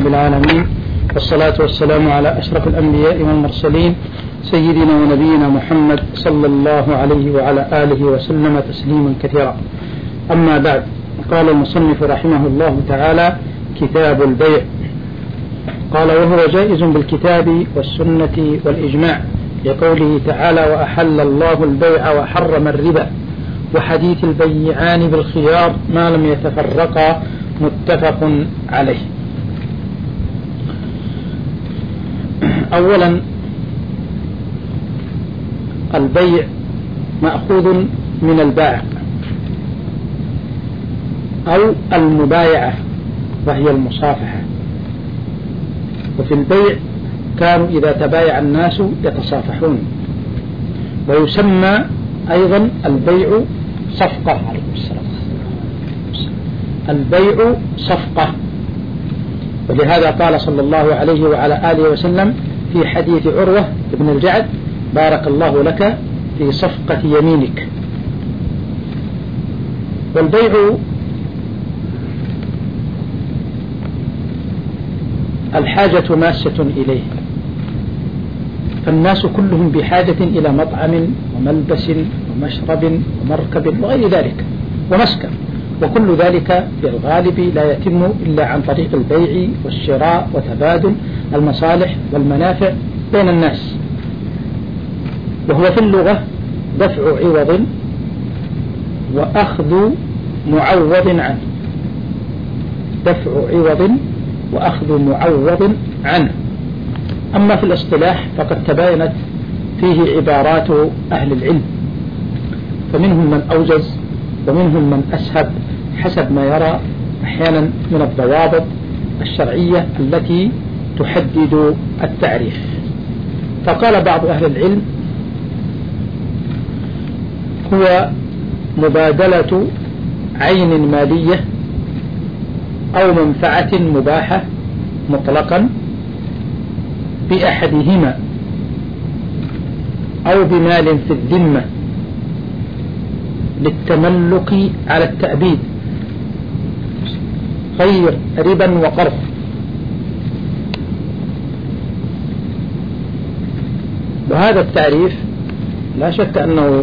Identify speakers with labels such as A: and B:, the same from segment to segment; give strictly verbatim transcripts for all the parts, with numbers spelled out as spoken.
A: العالمين، والصلاة والسلام على أشرف الأنبياء والمرسلين سيدنا ونبينا محمد صلى الله عليه وعلى آله وسلم تسليما كثيرا. أما بعد، قال المصنف رحمه الله تعالى: كتاب البيع. قال: وهو جائز بالكتاب والسنة والإجماع، لقوله تعالى: وأحل الله البيع وحرم الربا، وحديث البيعان بالخيار ما لم يتفرقا، متفق عليه. أولا، البيع مأخوذ من الباع أو المبايعة، وهي المصافحة. وفي البيع كانوا إذا تبايع الناس يتصافحون. ويسمى أيضا البيع صفقة. عليكم السلام. البيع صفقة، ولهذا قال صلى الله عليه وعلى آله وسلم في حديث عروة بن الجعد: بارك الله لك في صفقة يمينك. والبيع الحاجة ماسة إليه، فالناس كلهم بحاجة إلى مطعم وملبس ومشرب ومركب وغير ذلك ومسكن، وكل ذلك في الغالب لا يتم إلا عن طريق البيع والشراء وتبادل المصالح والمنافع بين الناس. وهو في اللغة دفع عوض وأخذ معوض عنه، دفع عوض وأخذ معوض عنه. أما في الاصطلاح فقد تباينت فيه عبارات أهل العلم، فمنهم من أوجز ومنهم من أسهب حسب ما يرى أحيانا من الضوابط الشرعية التي تحدد التعريف. فقال بعض أهل العلم: هو مبادلة عين مالية أو منفعة مباحة مطلقا بأحدهما، أو بمال في الذمة للتملك على التأبيد غير ربا وقرض. وهذا التعريف لا شك أنه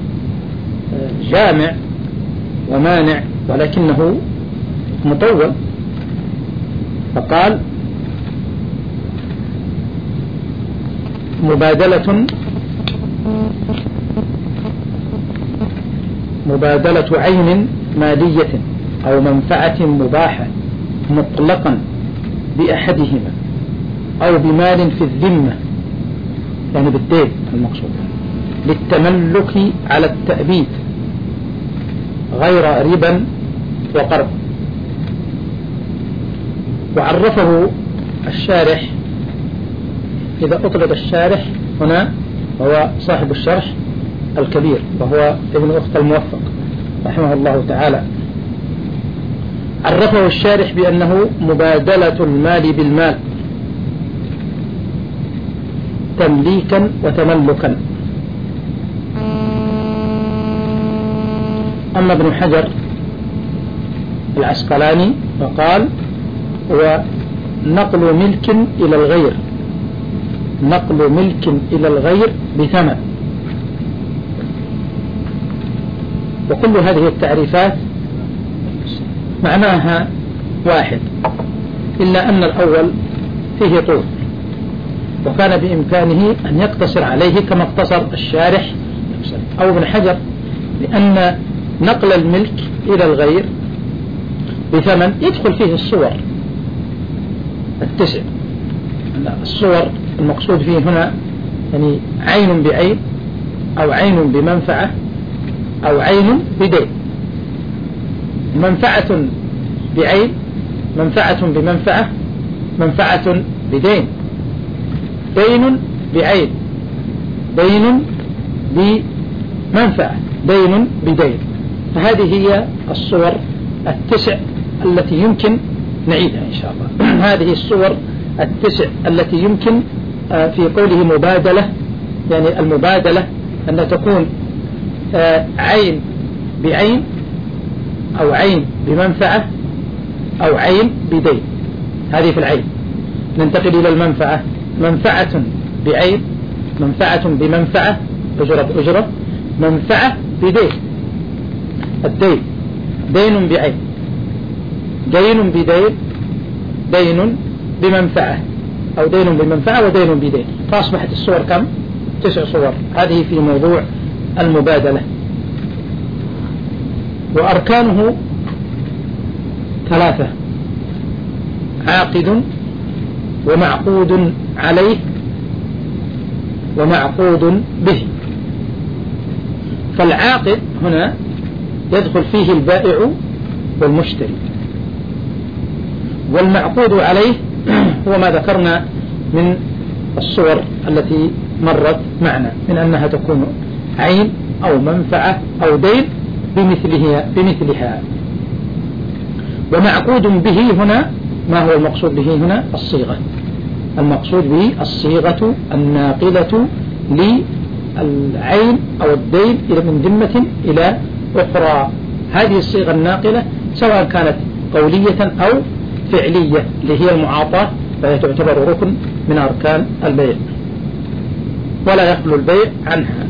A: جامع ومانع، ولكنه مطول. فقال: مبادلة مبادلة عين مالية أو منفعة مباحة مطلقا بأحدهما، أو بمال في الذمة يعني بالدين المقصود، للتملك على التأبيد غير ربا وقرض. وعرفه الشارح، إذا أطلق الشارح هنا هو صاحب الشرح الكبير وهو ابن أخت الموفق رحمه الله تعالى، عرفه الشارح بأنه مبادلة المال بالمال تمليكا وتملكا. أما ابن حجر العسقلاني فقال: هو نقل ملك إلى الغير، نقل ملك إلى الغير بثمن. وكل هذه التعريفات معناها واحد، إلا أن الأول فيه طول، وكان بإمكانه أن يقتصر عليه كما اقتصر الشارح أو ابن حجر، لأن نقل الملك إلى الغير بثمن يدخل فيه الصور التسع. الصور المقصود فيه هنا يعني عين بعين، أو عين بمنفعة، أو عين بدين. منفعة بعين، منفعة بمنفعة، منفعة بدين، دين بعين، دين بمنفعة، دين بدين. فهذه هي الصور التسع التي يمكن نعيدها إن شاء الله. هذه الصور التسع التي يمكن في قوله مبادلة، يعني المبادلة أن تكون عين بعين، أو عين بمنفعة، أو عين بدين. هذه في العين. ننتقل إلى المنفعة. منفعة بعين، منفعة بمنفعة، أجرة بأجرة، منفعة بدين. الدين دين بعين، دين بدين، دين بمنفعة، أو دين بمنفعة ودين بدين. فأصبحت الصور كم؟ تسع صور. هذه في موضوع المبادلة. وأركانه ثلاثة: عاقد ومعقود عليه ومعقود به. فالعاقد هنا يدخل فيه البائع والمشتري، والمعقود عليه هو ما ذكرنا من الصور التي مرت معنا من أنها تكون عين أو منفعة أو دين بمثلها بمثلها. ومعقود به هنا ما هو المقصود به هنا؟ الصيغة. المقصود به الصيغة الناقلة للعين أو الدين من ذمة إلى أخرى. هذه الصيغة الناقلة سواء كانت قولية أو فعلية اللي هي المعاطاة، فهي تعتبر ركن من أركان البيع ولا يخلو البيع عنها.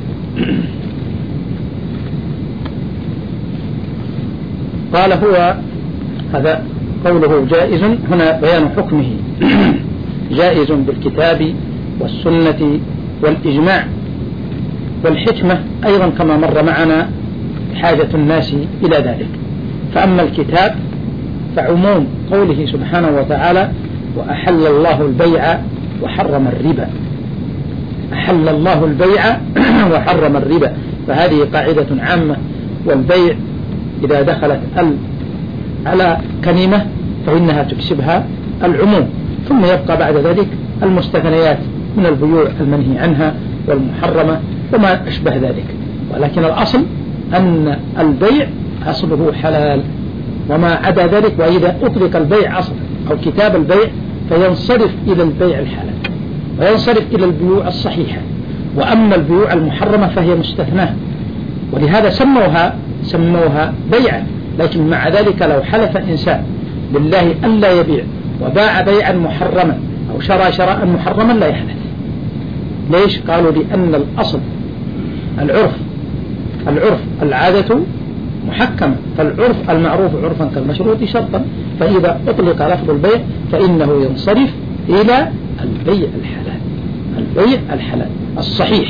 A: قال هو هذا قوله جائز هنا بيان حكمه جائز بالكتاب والسنة والإجماع. والحكمة أيضا كما مر معنا حاجة الناس إلى ذلك. فأما الكتاب فعموم قوله سبحانه وتعالى: وأحل الله البيع وحرم الربا. أحل الله البيع وحرم الربا، فهذه قاعدة عامة. والبيع إذا دخلت ال على كلمة فإنها تكسبها العموم، ثم يبقى بعد ذلك المستثنيات من البيوع المنهي عنها والمحرمة وما أشبه ذلك. ولكن الأصل أن البيع أصله حلال، وما عدا ذلك وإذا أطلق البيع أصلا أو كتاب البيع فينصرف إلى البيع الحلال وينصرف إلى البيوع الصحيحة. وأما البيوع المحرمة فهي مستثناة، ولهذا سموها سموها بيعا. لكن مع ذلك لو حلف إنسان بالله ألا يبيع وباع بيعا محرما أو شرى شراء محرما لا يحدث. ليش؟ قالوا لأن الأصل العرف العرف العادة محكمة، فالعرف المعروف عرفا كالمشروط شرطا، فإذا أطلق لفظ البيع فإنه ينصرف إلى البيع الحلال، البيع الحلال الصحيح.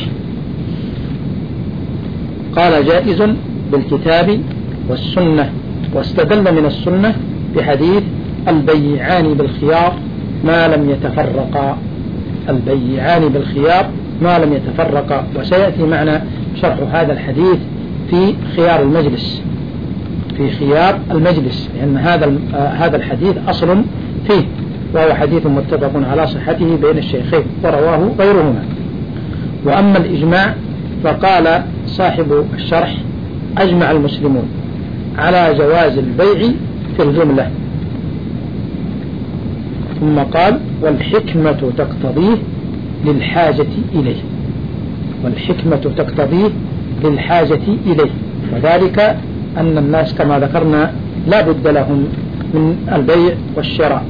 A: قال جائز بالكتاب والسنة، واستدل من السنة بحديث البيعان بالخيار ما لم يتفرقا. البيعان بالخيار ما لم يتفرقا، وسيأتي معنا شرح هذا الحديث في خيار المجلس، في خيار المجلس، لأن هذا هذا الحديث أصل فيه، وهو حديث متفق على صحته بين الشيخين ورواه غيرهما. وأما الإجماع فقال صاحب الشرح: أجمع المسلمون على جواز البيع في الجملة. ثم قال: والحكمة تقتضيه للحاجة إليه، والحكمة تقتضيه للحاجة إليه، وذلك أن الناس كما ذكرنا لا بد لهم من البيع والشراء.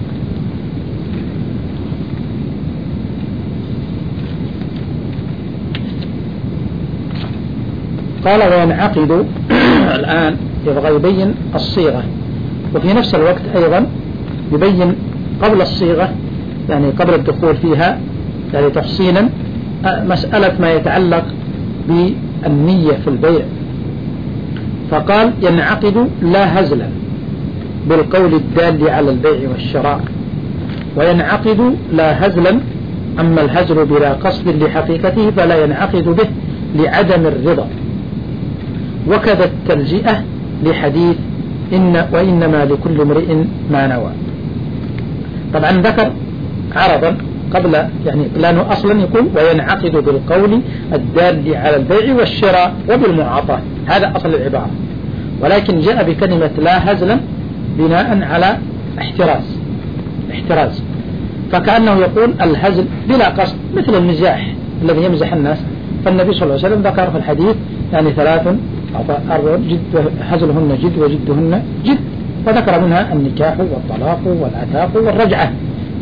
A: قال: وينعقد الآن يبغى يبين الصيغة، وفي نفس الوقت أيضا يبين قبل الصيغة، يعني قبل الدخول فيها، يعني تفصيلا مسألة ما يتعلق بالنية في البيع. فقال: ينعقد لا هزلا بالقول الدال على البيع والشراء، وينعقد لا هزلا. أما الهزل بلا قصد لحقيقته فلا ينعقد به لعدم الرضا. وكذا التلجئة لحديث إن وإنما لكل امرئ ما نوى. طبعا ذكر عرضا قبل، يعني لأنه أصلا يقول وينعقد بالقول الدال على البيع والشراء وبالمعاطاة، هذا أصل العبارة، ولكن جاء بكلمة لا هزلا بناء على احتراز احتراز فكأنه يقول الهزل بلا قصد مثل المزاح الذي يمزح الناس. فالنبي صلى الله عليه وسلم ذكر في الحديث يعني ثلاث أربع جد هزلهن جد وجدهن جد، وذكر منها النكاح والطلاق والعتاق والرجعة.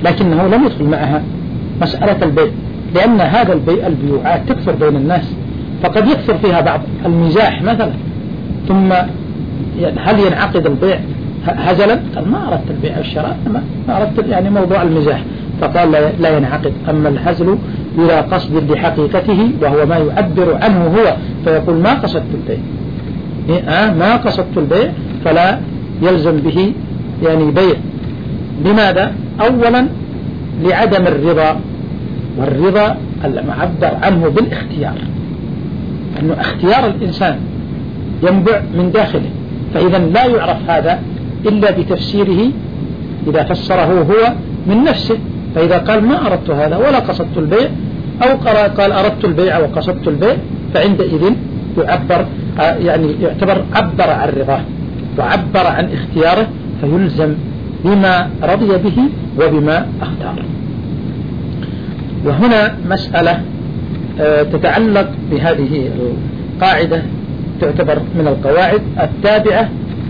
A: لكنه لم يدخل معها مسألة البيع، لأن هذا البيع البيوعات تكثر بين الناس، فقد يكثر فيها بعض المزاح مثلا، ثم هل ينعقد البيع هزلا؟ قال ما أردت البيع والشراء، ما أردت يعني موضوع المزاح، فقال لا ينعقد. أما الهزل بلا قصد لحقيقته وهو ما يعبر عنه هو، فيقول ما قصدت البيع، آه ما قصدت البيع، فلا يلزم به يعني بيع. لماذا؟ أولا لعدم الرضا، والرضا المعبر عنه بالاختيار، أنه اختيار الإنسان ينبع من داخله، فإذا لا يعرف هذا إلا بتفسيره إذا فسره هو من نفسه. فإذا قال ما أردت هذا ولا قصدت البيع، أو قال أردت البيع وقصدت البيع، فعندئذ يعبر يعني يعتبر عبر عن رضاه وعبر عن اختياره، فيلزم بما رضي به وبما اختار. وهنا مسألة تتعلق بهذه القاعدة، تعتبر من القواعد التابعة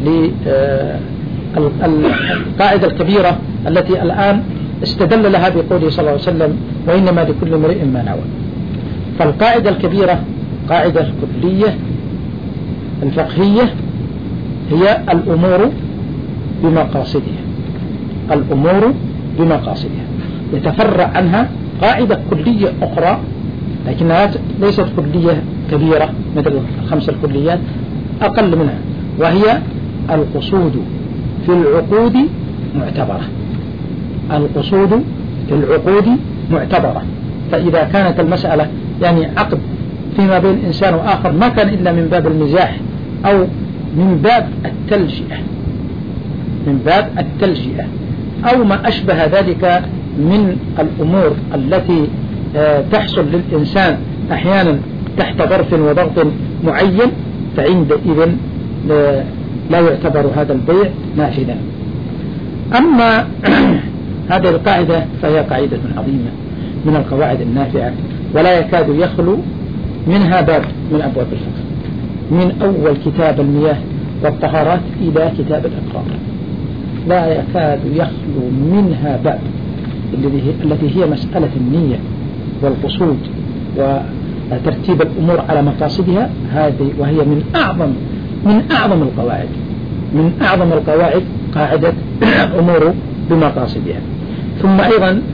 A: للقاعدة الكبيرة التي الآن استدل لها بقوله صلى الله عليه وسلم وإنما لكل امرئ ما نوى. فالقاعدة الكبيرة قاعدة كلية الفقهية هي الأمور بمقاصدها، الأمور بمقاصدها. يتفرع عنها قاعدة كلية أخرى لكنها ليست كلية كبيرة مثل الخمس الكليات، أقل منها، وهي القصود في العقود معتبرة. القصود في العقود معتبرة، فإذا كانت المسألة يعني عقد فيما بين إنسان وآخر ما كان إلا من باب المزاح أو من باب التلجئة من باب التلجئة أو ما أشبه ذلك من الأمور التي تحصل للإنسان أحيانا تحت ظرف وضغط معين، فعندئذ لا يعتبر هذا البيع نافذا. أما هذه القاعدة فهي قاعدة عظيمة من القواعد النافعة، ولا يكاد يخلو منها باب من أبواب الفقه، من أول كتاب المياه والطهارات إلى كتاب الإقرار، لا يكاد يخلو منها باب التي هي مسألة النية والقصود وترتيب الأمور على مقاصدها. هذه وهي من أعظم من أعظم القواعد من أعظم القواعد قاعدة الأمور بمقاصدها. ثم أيضا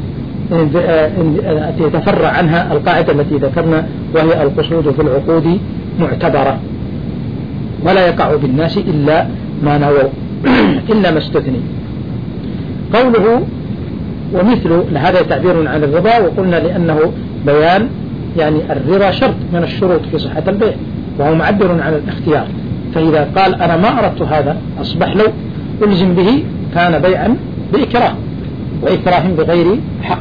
A: يتفرع عنها القاعدة التي ذكرنا وهي القصود في العقود معتبرة، ولا يقع بالناس إلا ما نووا إلا ما استثني. قوله ومثل هذا تعبير عن الرضا، وقلنا لأنه بيان يعني الرضا شرط من الشروط في صحة البيع، وهو معبر عن الاختيار. فإذا قال أنا ما أردت هذا أصبح لو ألزم به كان بيعا بإكراه وإكراه بغير حق.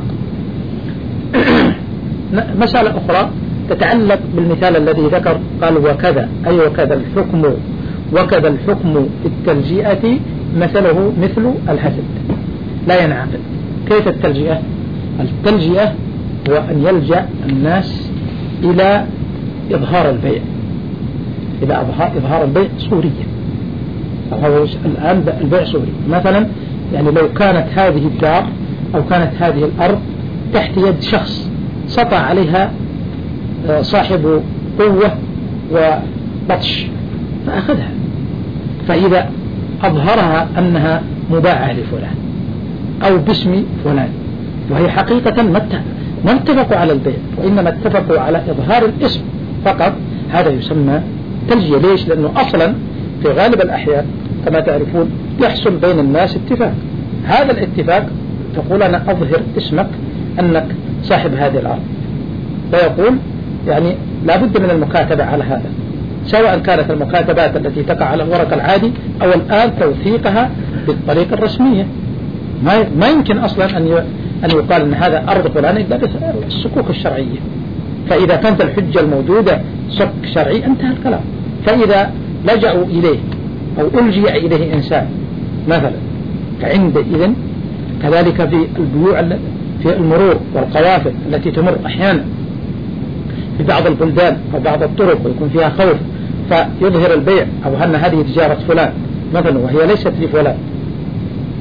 A: مسألة أخرى تتعلق بالمثال الذي ذكر، قال وكذا أي وكذا الحكم وكذا الحكم في التلجئة مثله مثل الهزل لا ينعقد. كيف التلجئة؟ التلجئة هو أن يلجأ الناس إلى إظهار البيع، إلى إظهار البيع صوريا. فهو الآن البيع صوري، مثلا يعني لو كانت هذه الدار أو كانت هذه الأرض تحت يد شخص سطع عليها صاحب قوة وبطش فأخذها، فإذا أظهرها أنها مباعة لفلان أو باسم فلان، وهي حقيقة ما اتفقوا على البيع وإنما اتفقوا على إظهار الاسم فقط، هذا يسمى تلجية. ليش؟ لأنه أصلا في غالب الأحيان كما تعرفون يحصل بين الناس اتفاق، هذا الاتفاق تقول أنا أظهر اسمك أنك صاحب هذه الأرض، فيقول يعني لا بد من المكاتبة على هذا، سواء كانت المكاتبات التي تقع على الورق العادي أو الآن توثيقها بالطريقة الرسمية. ما ما يمكن أصلا أن أن يقال أن هذا أرض فلان إلا بالصكوك الشرعية. فإذا كانت الحجة الموجودة صك شرعي انتهى الكلام. فإذا لجأوا إليه أو ألجئ إليه إنسان مثلا، فعندئذ كذلك في البيوع في المرور والقوافل التي تمر أحيانا في بعض البلدان أو بعض الطرق ويكون فيها خوف، فيظهر البيع أو أن هذه تجارة فلان مثلا وهي ليست لفلان،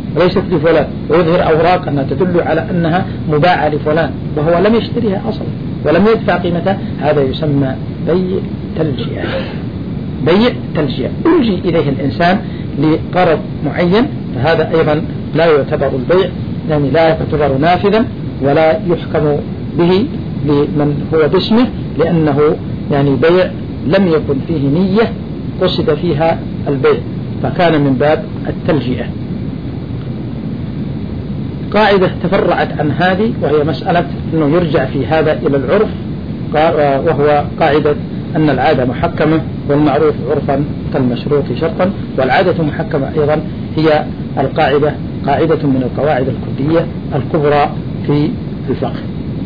A: وليست لفلان، ويظهر أوراق أنها تدل على أنها مباعة لفلان وهو لم يشتريها أصلا ولم يدفع قيمتها، هذا يسمى بيع تلجئة. بيع تلجئة ألجي إليه الإنسان لغرض معين، فهذا أيضا لا يعتبر البيع، يعني لا يعتبر نافذا ولا يحكم به لمن هو باسمه، لأنه يعني بيع لم يكن فيه نية قصد فيها البيع، فكان من باب التلجئة. قاعدة تفرعت عن هذه وهي مسألة أنه يرجع في هذا إلى العرف، وهو قاعدة أن العادة محكمة والمعروف عرفا كالمشروط شرطا، والعادة محكمة أيضا هي القاعدة قاعدة من القواعد الكلية الكبرى في الفقه،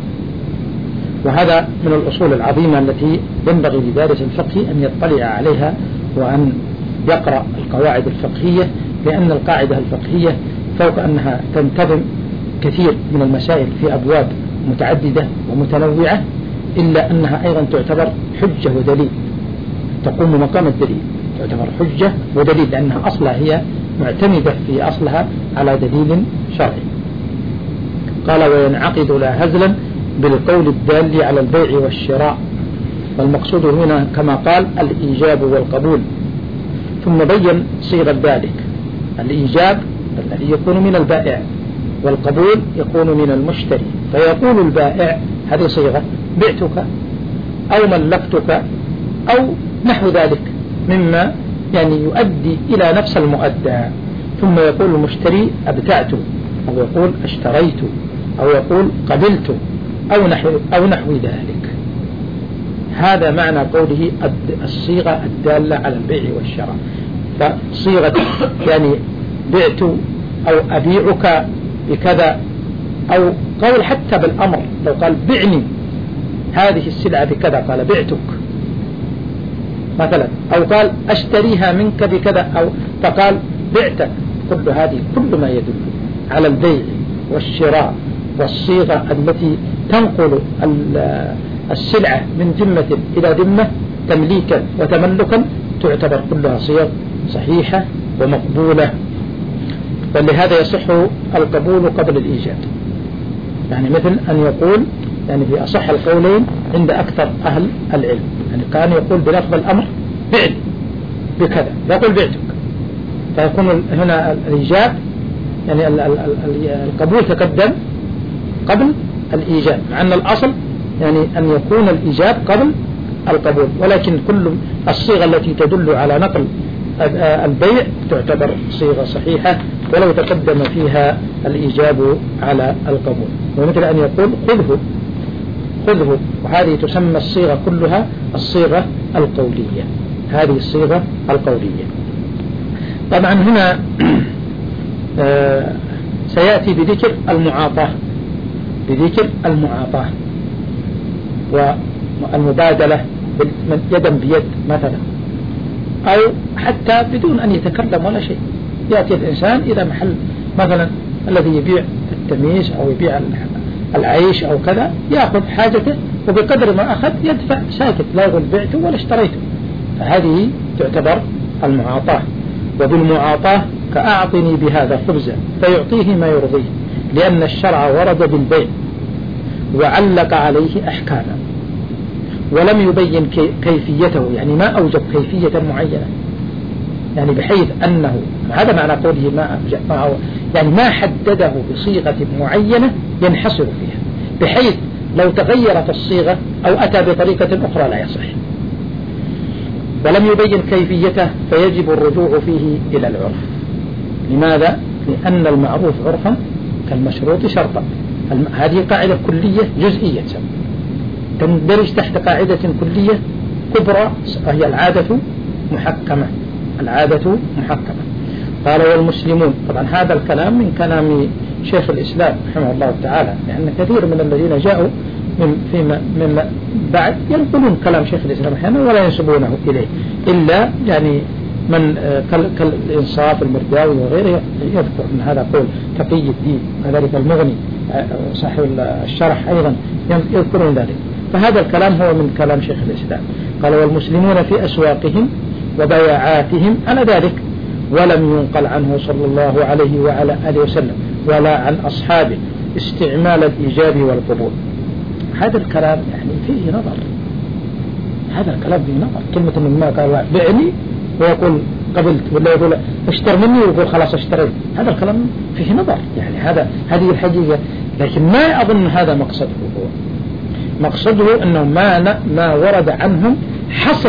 A: وهذا من الأصول العظيمة التي ينبغي لدارس الفقه أن يطلع عليها وأن يقرأ القواعد الفقهية، لأن القاعدة الفقهية فوق أنها تنتظم كثير من المسائل في أبواب متعددة ومتنوعة، إلا أنها أيضا تعتبر حجة ودليل، تقوم مقام الدليل، تعتبر حجة ودليل، لأنها أصلها هي معتمدة في أصلها على دليل شرعي. قال وينعقد لا هزلا بالقول الدال على البيع والشراء، والمقصود هنا كما قال الإيجاب والقبول، ثم بين صيغة ذلك. الإيجاب الذي يكون من البائع، والقبول يكون من المشتري، فيقول البائع هذه صيغة بعتك أو ملكتك أو نحو ذلك مما يعني يؤدي إلى نفس المؤدى، ثم يقول المشتري أبتعت، أو يقول اشتريت، أو يقول قبلت، أو نحو, أو نحو ذلك. هذا معنى قوله الصيغة الدالة على البيع والشراء. فصيغة يعني بعت أو أبيعك بكذا، أو قول حتى بالأمر، لو قال بعني هذه السلعة بكذا قال بعتك مثلا، أو قال أشتريها منك بكذا، أو فقال بعتك، كل هذه كل ما يدل على البيع والشراء، والصيغة التي تنقل السلعة من ذمة إلى ذمة تمليكا وتملكا تعتبر كلها صيغ صحيحة ومقبولة، ولهذا يصح القبول قبل الإيجاب. يعني مثل أن يقول يعني في أصح القولين عند أكثر أهل العلم، يعني كان يقول بلفظ الأمر بعت بكذا، يقول بعتك، فيكون هنا الإيجاب يعني القبول تقدم قبل الإيجاب، مع أن الأصل يعني أن يكون الإيجاب قبل القبول، ولكن كل الصيغة التي تدل على نقل البيع تعتبر صيغة صحيحة ولو تقدم فيها الإيجاب على القبول. ومثل أن يقول خذه خذه، وهذه تسمى الصيغة كلها الصيغة القولية، هذه الصيغة القولية. طبعا هنا سيأتي بذكر المعاطاة، بذكر المعاطاة والمبادلة يدا بيد مثلا، أو حتى بدون أن يتكلم ولا شيء، يأتي الإنسان إلى محل مثلا الذي يبيع التميس أو يبيع العيش أو كذا، يأخذ حاجته وبقدر ما أخذ يدفع ساكت، لا يقول بعته ولا اشتريته، فهذه تعتبر المعاطاة. وبالمعاطاة كأعطني بهذا خبزا فيعطيه ما يرضيه، لأن الشرع ورد بالبيع وعلق عليه أحكاما ولم يبين كيفيته، يعني ما أوجب كيفية معينة، يعني بحيث أنه هذا معنى قوله ما أوجب، ما يعني ما حدده بصيغة معينة ينحصر فيها، بحيث لو تغيرت الصيغة أو أتى بطريقة أخرى لا يصح. ولم يبين كيفيته فيجب الرجوع فيه إلى العرف. لماذا؟ لأن المعروف عرفا كالمشروط شرطا. هذه قاعدة كلية جزئية تندرج تحت قاعدة كلية كبرى وهي العادة محكمة، العادة محكمة. قال والمسلمون، طبعا هذا الكلام من كلام شيخ الإسلام رحمه الله تعالى، لأن كثير من الذين جاءوا من فيما من بعد ينقلون كلام شيخ الإسلام أحيانا ولا ينسبونه إليه، إلا يعني من كالإنصاف المرداوي وغيره يذكر أن هذا قول تقي الدين، كذلك المغني صاحب الشرح أيضا يذكرون ذلك. فهذا الكلام هو من كلام شيخ الإسلام. قال والمسلمون في أسواقهم وبيعاتهم على ذلك، ولم ينقل عنه صلى الله عليه وعلى آله وسلم ولا عن أصحابه استعمال الإيجاب والقبول. هذا الكلام يعني فيه نظر، هذا الكلام فيه نظر. كلمة من ما قال بعني ويقول قبلت، ولا يقول اشتر مني ويقول خلاص اشتريت، هذا الكلام فيه نظر. يعني هذا هذه الحقيقة، لكن ما أظن هذا مقصده. هو مقصده أنه ما ما ورد عنهم حصر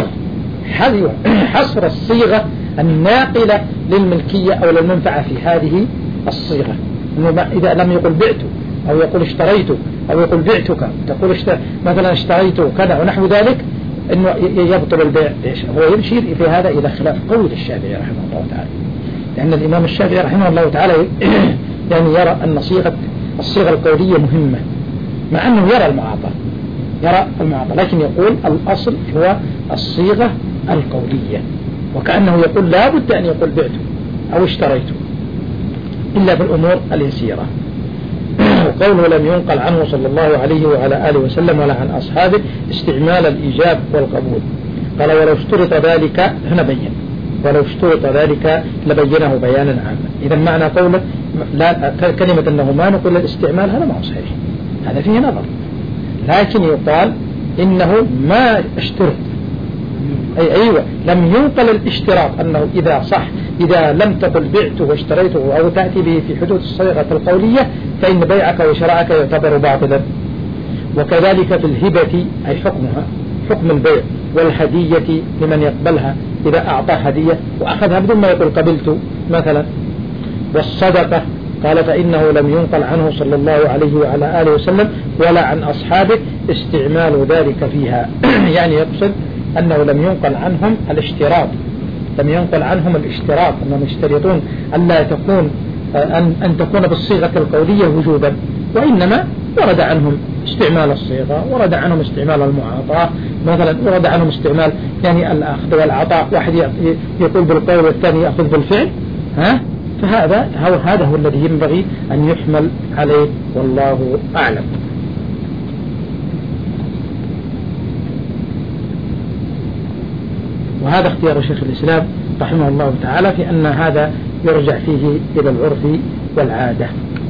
A: حصر الصيغة الناقلة للملكية أو للمنفعة في هذه الصيغة. إنه إذا لم يقل بعت أو يقول اشتريت أو يقول بعتك، تقول اشتر مثلا اشتريت كذا ونحو ذلك، إنه يبطل البيع. هو يشير في هذا إلى خلاف قول الشافعي رحمه الله تعالى، لأن الإمام الشافعي رحمه الله تعالى يعني يرى أن صيغة الصيغة القولية مهمة، مع أنه يرى المعاطى يرى المعاطى لكن يقول الأصل هو الصيغة القولية، وكأنه يقول لا بد أن يقول بعت أو اشتريت إلا في الأمور اليسيرة. وقوله لم ينقل عنه صلى الله عليه وعلى آله وسلم ولا عن أصحابه استعمال الإيجاب والقبول. قال ولو اشترط ذلك، هنا بين ولو اشترط ذلك لبينه بيانا عاما. إذا معنى قوله لا كلمة أنه ما نقول الاستعمال هذا ما هو صحيح، هذا فيه نظر، لكن يقال إنه ما اشترط، أي أيوة لم ينقل الاشتراط أنه إذا صح إذا لم تقل بعته واشتريته أو تأتي به في حدود الصيغة القولية فإن بيعك وشراءك يعتبر باطلا. وكذلك في الهبة أي حكمها حكم البيع، والهدية لمن يقبلها إذا أعطى هدية وأخذها بدون ما يقول قبلت مثلا. والصدقة قال فإنه لم ينقل عنه صلى الله عليه وعلى آله وسلم ولا عن أصحابه استعمال ذلك فيها. يعني يقصد أنه لم ينقل عنهم الاشتراط، لم ينقل عنهم الاشتراط أنهم يشترطون أن لا تكون أن, أن تكون بالصيغة القولية وجوبا، وإنما ورد عنهم استعمال الصيغة، ورد عنهم استعمال المعاطاة مثلا، ورد عنهم استعمال يعني الأخذ والعطاء، واحد يقول بالقول والثاني يأخذ بالفعل، ها فهذا هو هذا هو الذي ينبغي أن يحمل عليه، والله أعلم. وهذا اختيار شيخ الإسلام رحمه الله تعالى في أن هذا يرجع فيه إلى العرف والعادة.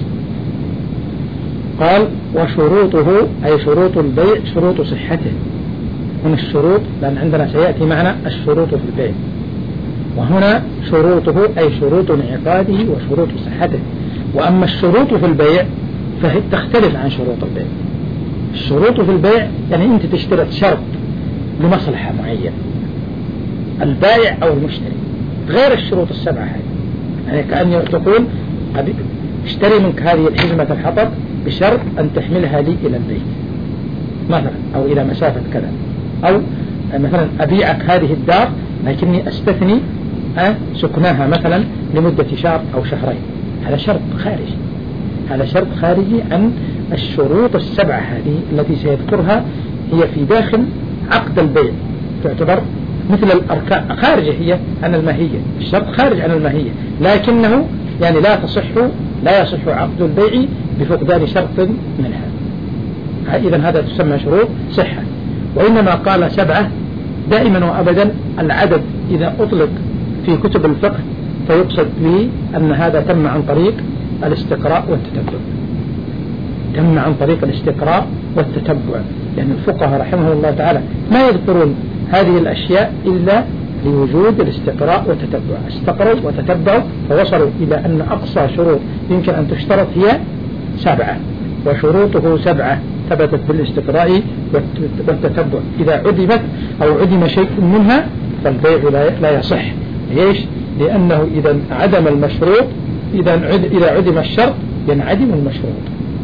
A: قال وشروطه أي شروط البيع شروط صحته. هنا الشروط لأن عندنا سيأتي معنا الشروط في البيع، وهنا شروطه أي شروط انعقاده وشروط صحته. وأما الشروط في البيع فهي تختلف عن شروط البيع. الشروط في البيع يعني أنت تشترط شرط لمصلحة معينة، البائع أو المشتري، غير الشروط السبعة هذه. يعني كأن تقول اشتري منك هذه الحزمة الحطب بشرط أن تحملها لي إلى البيت مثلا أو إلى مسافة كذا، أو مثلا أبيعك هذه الدار لكني أستثني سكناها مثلا لمدة شهر أو شهرين. هذا شرط خارجي، هذا شرط خارجي عن الشروط السبعة هذه التي سيذكرها، هي في داخل عقد البيع، تعتبر مثل الأركان خارجة هي عن الماهية. الشرط خارج عن الماهية، لكنه يعني لا تصح لا يصح عقد البيع بفقدان شرط منها. إذن هذا تسمى شروط صحة. وإنما قال سبعة دائما وأبدا العدد إذا أطلق في كتب الفقه فيقصد به أن هذا تم عن طريق الاستقراء والتتبع، تم عن طريق الاستقراء والتتبع. يعني الفقهاء رحمه الله تعالى ما يذكرون هذه الأشياء إلا لوجود الاستقراء والتتبع، استقروا وتتبعوا فوصلوا إلى أن أقصى شروط يمكن أن تشترط هي سبعة، وشروطه سبعة ثبتت بالاستقراء والتتبع. إذا عدمت أو عدم شيء منها فالبيع لا يصح. ليش؟ لأنه إذا عدم المشروط، إذا عدم الشرط ينعدم المشروط.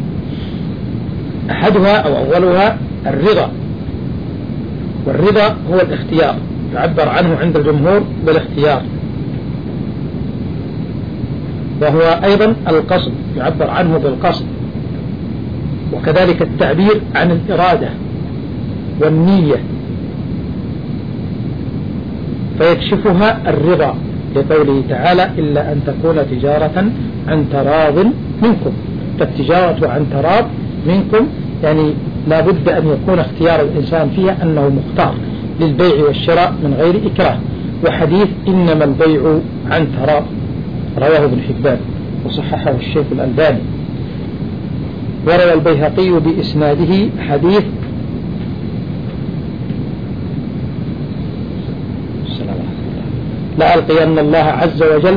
A: أحدها أو أولها الرضا، والرضا هو الاختيار، يعبر عنه عند الجمهور بالاختيار. وهو أيضا القصد، يعبر عنه بالقصد. وكذلك التعبير عن الإرادة والنية فيكشفها الرضا، لقوله تعالى إلا أن تكون تجارة عن تراض منكم. فالتجارة عن تراض منكم يعني لا بد أن يكون اختيار الإنسان فيها أنه مختار للبيع والشراء من غير إكراه. وحديث إنما البيع عن تراض، رواه ابن حبان وصححه الشيخ الألباني. وروى البيهقي بإسناده حديث لألقين الله عز وجل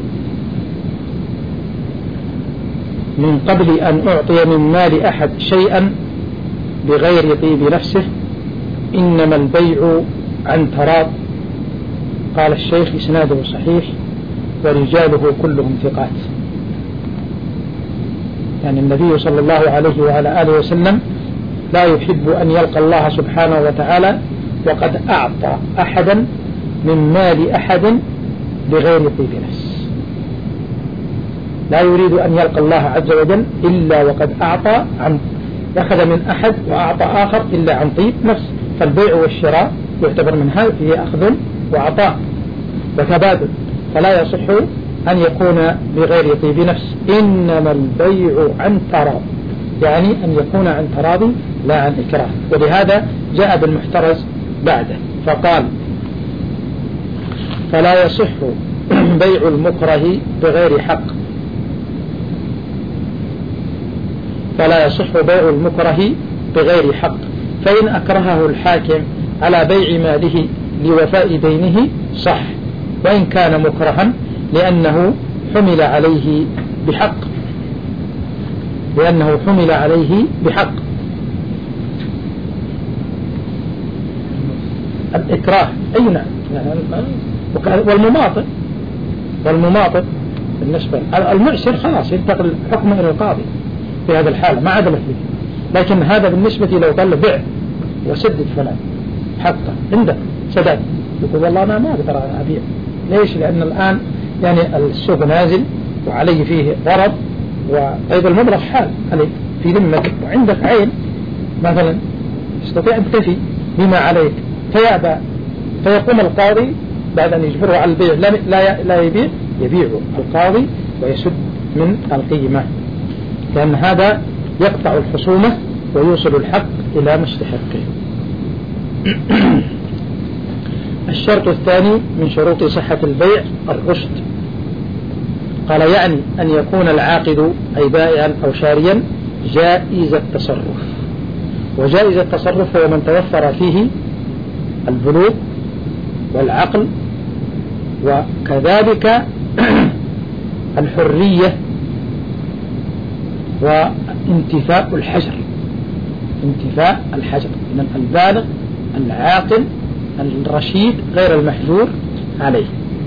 A: من قبل أن أعطي من مال أحد شيئا بغير طيب نفسه، إنما البيع عن تراض. قال الشيخ إسناده صحيح ورجاله كلهم ثقات. يعني النبي صلى الله عليه وعلى آله وسلم لا يحب أن يلقى الله سبحانه وتعالى وقد أعطى أحدا من مال أحد بغير طيب نفس. لا يريد أن يلقى الله عز وجل إلا وقد أعطى عن أخذ من أحد وأعطى آخر إلا عن طيب نفس. فالبيع والشراء يعتبر من هذا هي أخذ وعطاء وتبادل، فلا يصح أن يكون بغير طيب نفس. إنما البيع عن تراض، يعني أن يكون عن تراضي لا عن إكراه. ولهذا جاء بالمحترز بعده فقال فلا يصح بيع المكره بغير حق، فلا يصح بيع المكره بغير حق، فإن أكرهه الحاكم على بيع ماله لوفاء دينه صح، وإن كان مكرها لأنه حمل عليه بحق، لأنه حمل عليه بحق. الإكراه أي نعم، والمماطل والمماطل بالنسبة المعسر خلاص ينتقل حكمه إلى القاضي في هذا الحالة ما عدل فيه. لكن هذا بالنسبة لو قال بيع وسدد فلان حقه عندك سداد، يقول والله أنا ما أقدر أبيع. ليش؟ لأن الآن يعني السوق نازل وعليه فيه غرض، وأيضا المبلغ حال عليك في ذمك وعندك عين مثلا يستطيع أن تفي بما عليك فيأبى، فيقوم القاضي بعد أن يجبره على البيع لا, لا, لا يبيع يبيعه القاضي ويسد من القيمة، لأن هذا يقطع الخصومة ويوصل الحق إلى مستحقه. الشرط الثاني من شروط صحة البيع الرشد. قال يعني أن يكون العاقد أي بائعا أو شاريا جائز التصرف، وجائز التصرف هو من توفر فيه البلوغ والعقل وكذلك الحرية وانتفاء الحجر، انتفاء الحجر من البالغ العاقل الرشيد غير المحجور عليه،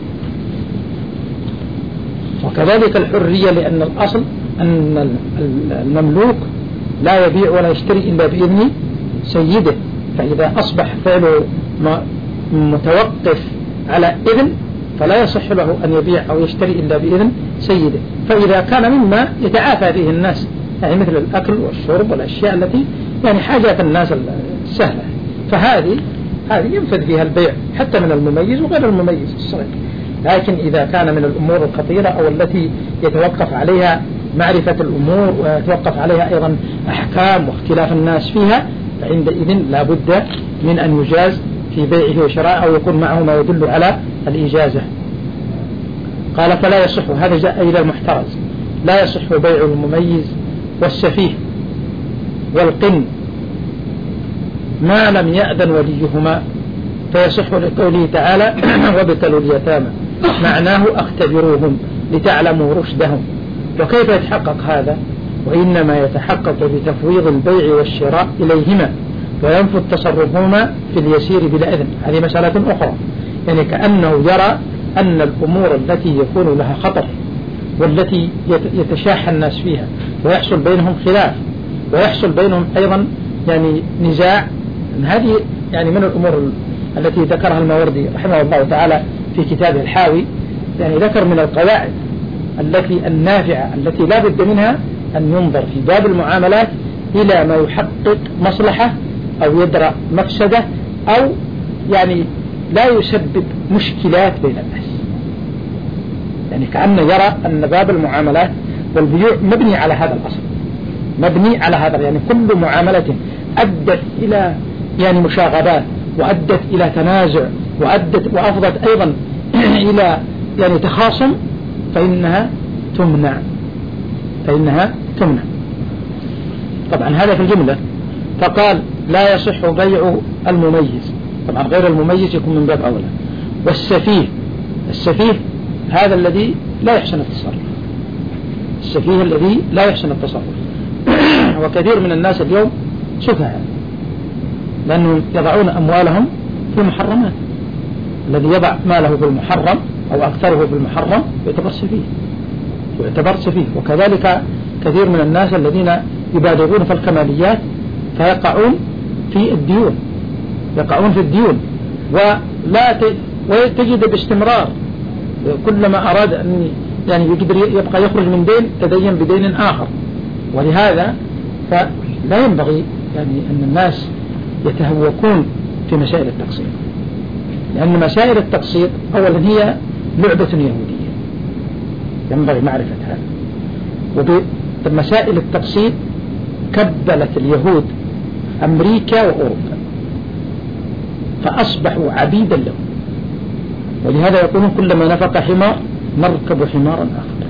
A: وكذلك الحرية لأن الأصل أن المملوك لا يبيع ولا يشتري إلا بإذن سيده، فإذا أصبح فعله متوقف على إذن فلا يصح له أن يبيع أو يشتري إلا بإذن سيده. فإذا كان مما يتعافى به الناس يعني مثل الأكل والشرب والأشياء التي يعني حاجات الناس السهلة، فهذه هذه ينفذ فيها البيع حتى من المميز وغير المميز الصغير. لكن إذا كان من الأمور الخطيرة أو التي يتوقف عليها معرفة الأمور ويتوقف عليها أيضا أحكام واختلاف الناس فيها، فعندئذ لا بد من أن يجاز في بيعه وشراءه أو يكون معه ما يدل على الإجازة. قال فلا يصح، هذا جاء إلى المحترز، لا يصح بيع المميز والسفيه والقن ما لم يأذن وليهما، فيصح لقوله تعالى وابتلوا اليتامى، معناه اختبروهم لتعلموا رشدهم. وكيف يتحقق هذا؟ وإنما يتحقق بتفويض البيع والشراء إليهما وينفذ تصرفهما في اليسير بلا إذن. هذه مسألة أخرى، يعني كأنه يرى أن الأمور التي يكون لها خطر والتي يتشاح الناس فيها ويحصل بينهم خلاف ويحصل بينهم أيضا يعني نزاع، هذه يعني من الأمور التي ذكرها الماوردي رحمه الله تعالى في كتابه الحاوي، يعني ذكر من القواعد التي النافعة التي لا بد منها أن ينظر في باب المعاملات إلى ما يحقق مصلحة أو يدرأ مفسدة أو يعني لا يسبب مشكلات بين الناس. يعني كأنه يرى أن باب المعاملات والبيوع مبني على هذا الأصل، مبني على هذا، يعني كل معاملة أدت إلى يعني مشاغبات وأدت إلى تنازع وأدت وأفضت أيضا إلى يعني تخاصم فإنها تمنع فإنها تمنع طبعا هذا في الجملة. فقال لا يصح بيع المميز، طبعا غير المميز يكون من باب أولى. والسفيه، السفيه هذا الذي لا يحسن التصرف، السفيه الذي لا يحسن التصرف. وكثير من الناس اليوم سفهاء لأنهم يضعون أموالهم في المحرمات. الذي يضع ماله في المحرم أو أكثره في المحرم يعتبر سفيه، يعتبر سفيه. وكذلك كثير من الناس الذين يبالغون في الكماليات فيقعون في الديون، يقعون في الديون ولا وتجد باستمرار كلما أراد أن يعني يقدر يبقى يخرج من دين تدين بدين آخر. ولهذا فلا ينبغي يعني أن الناس يتهوكون في مسائل التقسيط، لأن مسائل التقسيط أولا هي لعبة يهودية ينبغي معرفة هذا. وبمسائل التقسيط كبلت اليهود أمريكا وأوروبا فأصبحوا عبيدا له. ولهذا يقولون كلما نفق حمار نركب حمارا آخر.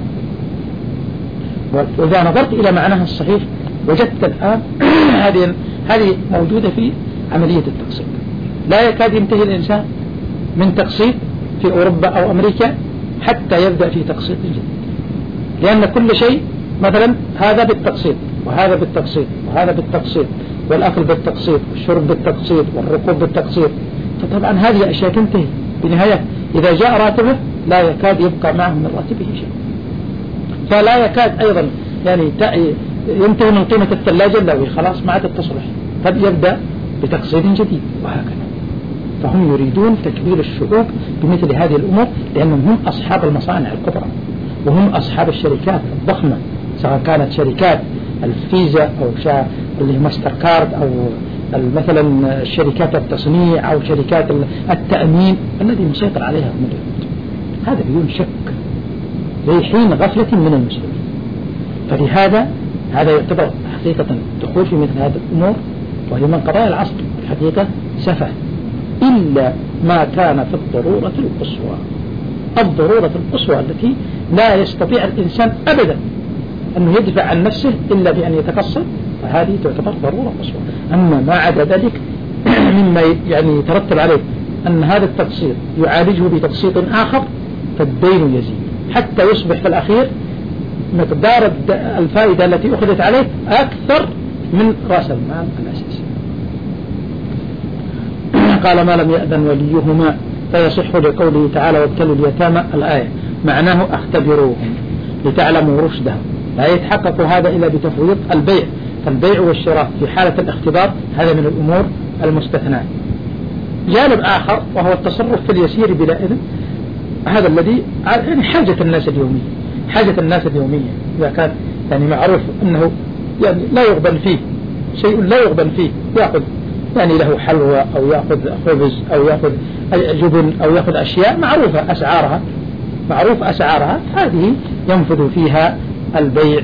A: وإذا نظرت إلى معناها الصحيح وجدت الآن هذه هذه موجودة في عملية التقسيط. لا يكاد ينتهي الإنسان من تقسيط في أوروبا أو أمريكا حتى يبدأ في تقسيط جديد، لأن كل شيء مثلا هذا بالتقسيط وهذا بالتقسيط وهذا بالتقسيط والأكل بالتقسيط والشرب بالتقسيط والركوب بالتقسيط. فطبعا هذه أشياء تنتهي بنهاية إذا جاء راتبه لا يكاد يبقى معه من راتبه شيء، فلا يكاد أيضا يعني ينتهي من قيمة الثلاجة لو خلاص ما عاد تصلح، قد يبدأ بتقسيط جديد وهكذا. فهم يريدون تكبير الشعوب بمثل هذه الأمور لأنهم هم أصحاب المصانع الكبرى وهم أصحاب الشركات الضخمة، سواء كانت شركات الفيزا أو شا اللي ماستر كارد أو مثلا شركات التصنيع أو شركات التأمين الذي مسيطر عليها هم اليهود. هذا بدون شك زي حين غفلة من المسلمين. فلهذا هذا يعتبر حقيقة دخول في مثل هذه الأمور وهي من قضايا العصر الحقيقة سفه، إلا ما كان في الضرورة القصوى، الضرورة القصوى التي لا يستطيع الإنسان أبدا أنه يدفع عن نفسه إلا بأن يتقصد، فهذه تعتبر ضرورة قصوى. أما ما عدا ذلك مما يعني يترتب عليه أن هذا التقسيط يعالجه بتقسيط آخر فالدين يزيد حتى يصبح في الأخير مقدار الفائدة التي أخذت عليه أكثر من رأس المال الأساسي. قال ما لم يأذن وليهما فيصح لقوله تعالى وابتلوا اليتامى الآية، معناه اختبروهم لتعلموا رشدهم. لا يتحقق هذا إلا بتفويض البيع، فالبيع والشراء في حالة الاختبار هذا من الأمور المستثناة. جانب آخر وهو التصرف في اليسير بلا إذن، هذا الذي يعني حاجة الناس اليومية، حاجة الناس اليومية إذا كان يعني معروف أنه يعني لا يغبن فيه شيء، لا يغبن فيه، يأخذ يعني له حلوى أو يأخذ خبز أو يأخذ جبن أو يأخذ أشياء معروفة أسعارها، معروف أسعارها، هذه ينفذ فيها البيع.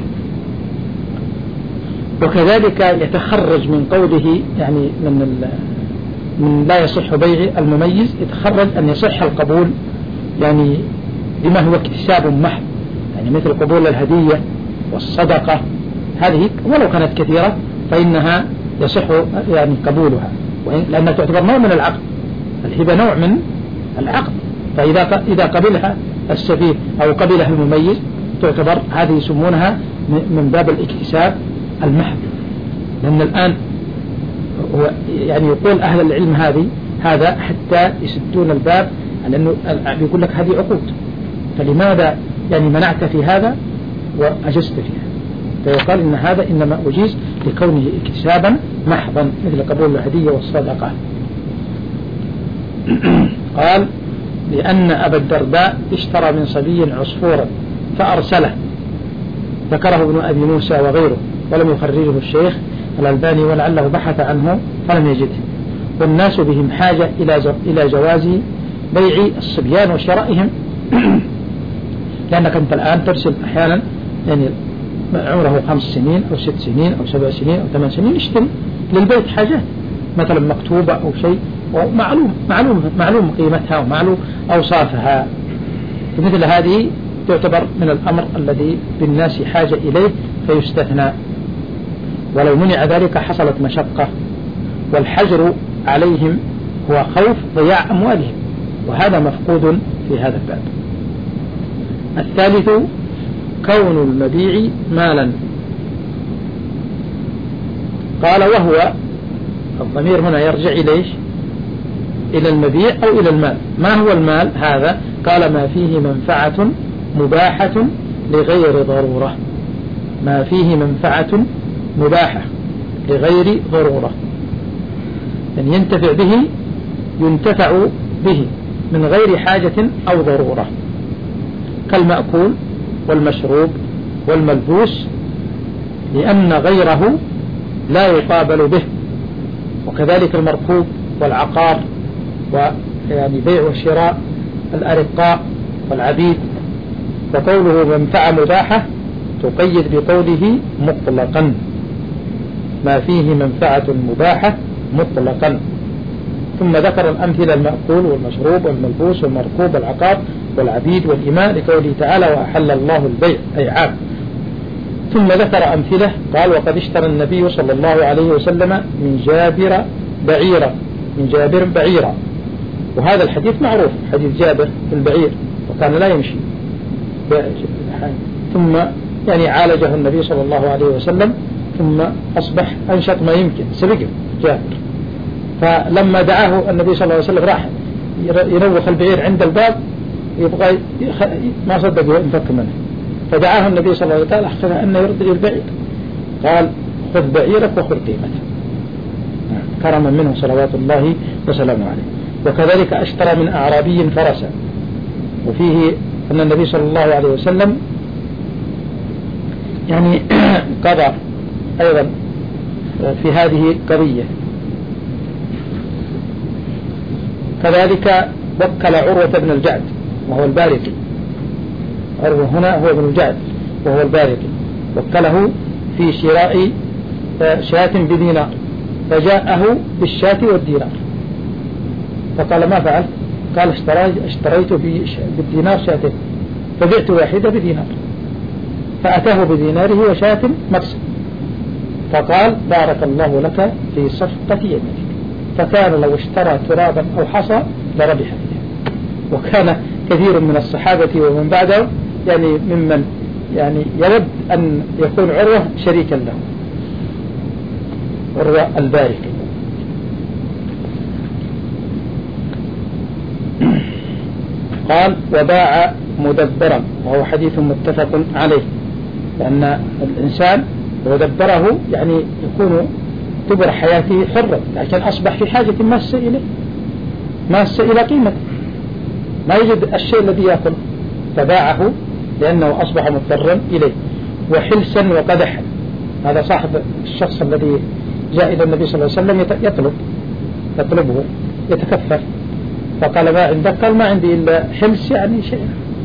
A: وكذلك يتخرج من قوله يعني من من لا يصح بيع المميز يتخرج أن يصح القبول يعني بما هو اكتساب محض، يعني مثل قبول الهدية والصدقة، هذه ولو كانت كثيرة فإنها يصح يعني قبولها، لأنها تعتبر نوع من العقد، الهبة نوع من العقد. فإذا إذا قبلها السفيه أو قبلها المميز تعتبر هذه يسمونها من باب الاكتساب المحض. لأن الآن هو يعني يقول أهل العلم هذه هذا حتى يسدون الباب، لأنه يقول لك هذه عقود، فلماذا يعني منعت في هذا وأجزت فيها؟ فيقال إن هذا إنما أجيز لكونه اكتسابا محضا مثل قبول الهدية والصدقة. قال لأن أبا الدرداء اشترى من صبي عصفورا فأرسله، ذكره ابن أبي موسى وغيره ولم يخرجه الشيخ الألباني ولعله بحث عنه فلم يجده. والناس بهم حاجة إلى جواز بيع الصبيان وشرائهم، لأنك أنت الآن ترسل أحيانا يعني عمره خمس سنين أو ست سنين أو سبع سنين أو ثمان سنين يشتري للبيت حاجات مثلا مكتوبة أو شيء ومعلوم معلوم معلوم قيمتها ومعلوم أوصافها. مثل هذه تعتبر من الأمر الذي بالناس حاجة إليه فيستثنى، ولو منع ذلك حصلت مشقة، والحجر عليهم هو خوف ضياع أموالهم، وهذا مفقود في هذا الباب. الثالث كون المبيع مالا. قال وهو الضمير هنا يرجع إليه إلى المبيع أو إلى المال. ما هو المال هذا؟ قال ما فيه منفعة مباحة لغير ضرورة. ما فيه منفعة مباحة لغير ضرورة، يعني ينتفع به ينتفع به من غير حاجة أو ضرورة، كالمأكول والمشروب والملبوس، لأن غيره لا يقابل به، وكذلك المركوب والعقار، ويعني بيع وشراء الأرقاء والعبيد. وقوله منفعة مباحة تقيد بقوله مطلقا، ما فيه منفعة مباحة مطلقا. ثم ذكر الأمثلة المأكول والمشروب والملبوس والمركوب والعقار والعبيد والإماء لقوله تعالى وأحل الله البيع أي عام. ثم ذكر أمثلة قال وقد اشترى النبي صلى الله عليه وسلم من جابر بعيرا من جابر بعيرا وهذا الحديث معروف، حديث جابر في البعير، وكان لا يمشي. ثم يعني عالجه النبي صلى الله عليه وسلم، ثم أصبح أنشط ما يمكن، سبقه جابر. فلما دعاه النبي صلى الله عليه وسلم راح ينوخ البعير عند الباب، يبغى يخ... ما صدق ينفك منه، فدعاه النبي صلى الله عليه وسلم أخذ أن يرضي البعير، قال خذ بعيرك وخذ قيمته، كرما منه صلوات الله وسلامه عليه. وكذلك اشترى من أعرابي فرسا، وفيه أن النبي صلى الله عليه وسلم يعني قضى أيضا في هذه قضية. كذلك وكل عروة بن الجعد وهو البارقي، عروة هنا هو ابن الجعد وهو البارقي، وكله في شراء شاة بدينار، فجاءه بالشاة والدينار، فقال ما فعلت؟ قال اشتريت بالدينار شاتين، فبعت واحدة بدينار، فأتاه بديناره وشاة مكسب، فقال بارك الله لك في صفقة يدك، فكان لو اشترى ترابا أو حصى لربح فيها. وكان كثير من الصحابة ومن بعده يعني ممن يعني يود أن يكون عروة شريكا له، عروة البارقي. قال وباع مدبرا، وهو حديث متفق عليه، لأن الإنسان ودبره يعني يكون تبر حياته حرة، لكن أصبح في حاجة ماسة إليه، ماسة إلى قيمة، ما يجد الشيء الذي يأكل، فباعه لأنه أصبح مضطرا إليه. وحلسا وقدحا، هذا صاحب الشخص الذي جاء إلى النبي صلى الله عليه وسلم يطلب يطلبه يتكفر، فقال ما عندك؟ قال ما عندي إلا حلس، يعني شيء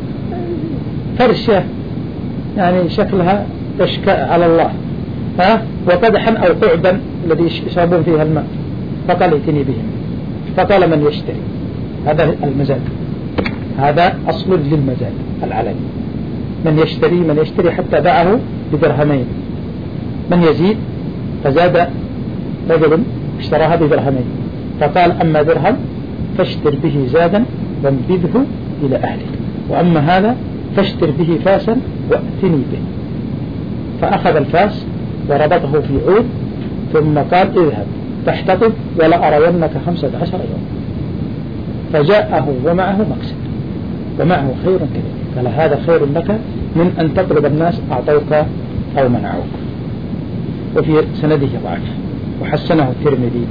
A: فرشة يعني شكلها تشكى على الله، ها، وقدحا أو قعبا الذي يشربون فيها الماء، فقال ائتني بهم، فقال من يشتري؟ هذا المزاد، هذا أصل للمزاد العلني، من يشتري من يشتري حتى باعه بدرهمين، من يزيد؟ فزاد رجل اشتراها بدرهمين، فقال أما درهم فاشتر به زادا وانبذه إلى أهلك، وأما هذا فاشتر به فاسا وأتني به. فأخذ الفاس وربطه في عود، ثم قال اذهب تحتطب ولا أرينك خمسة عشر يوم، فجاءه ومعه مقسم ومعه خير كثير، قال هذا خير لك من أن تطلب الناس أعطوك أو منعوك. وفي سنده ضعف وحسنه الترمذي.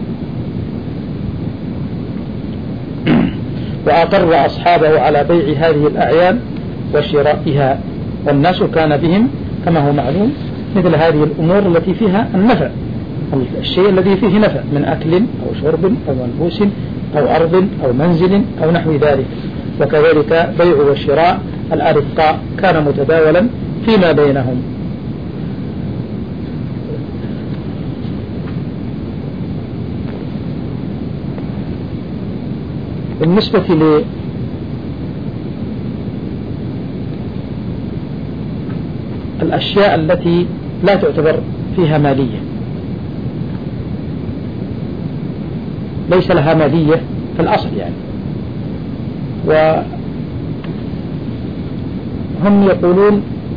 A: وأقر أصحابه على بيع هذه الأعيان وشرائها، والناس كان بهم كما هو معلوم مثل هذه الأمور التي فيها النفع، الشيء الذي فيه نفع من أكل أو شرب أو ملبوس أو أرض أو منزل أو نحو ذلك. وكذلك بيع وشراء الأرقاء كان متداولا فيما بينهم. بالنسبة الأشياء التي لا تعتبر فيها مالية، ليس لها مالية في الأصل يعني. وهم يقولون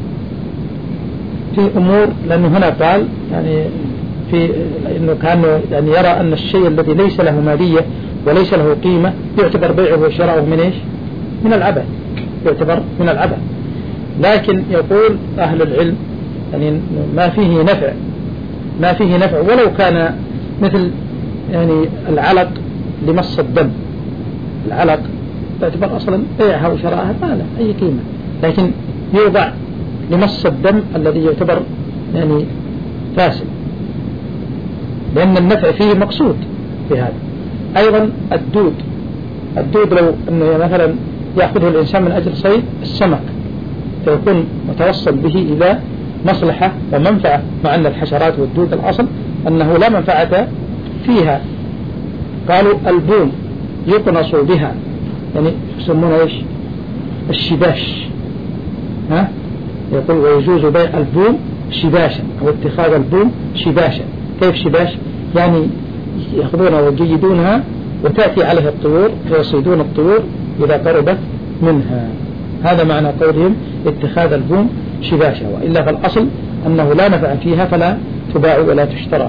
A: في أمور، لأنه هنا قال يعني في إنه كان يعني يرى أن الشيء الذي ليس له مالية وليس له قيمة يعتبر بيعه وشراؤه من إيش؟ من العبث، يعتبر من العبث. لكن يقول أهل العلم يعني ما فيه نفع، ما فيه نفع ولو كان مثل يعني العلق لمص الدم، العلق تعتبر أصلا بيعها وشراءها ما له أي قيمة، لكن يوضع لمص الدم الذي يعتبر يعني فاسد، لأن النفع فيه مقصود في هذا. أيضا الدود، الدود لو أنه مثلا يأخذه الإنسان من أجل صيد السمك فيكون متوصل به إلى مصلحة ومنفعة، مع أن الحشرات والدود الأصل أنه لا منفعة فيها. قالوا البوم يقنص بها، يعني يسمونه إيش؟ الشباش، ها؟ يقول ويجوز بيع البوم شباشا أو اتخاذ البوم شباشا. كيف شباش؟ يعني يأخذونها ويجيدونها وتأتي عليها الطيور فيصيدون الطيور إذا قربت منها. هذا معنى قولهم اتخاذ البوم شباشا، وإلا فالأصل أنه لا نفع فيها فلا تباع ولا تشترى.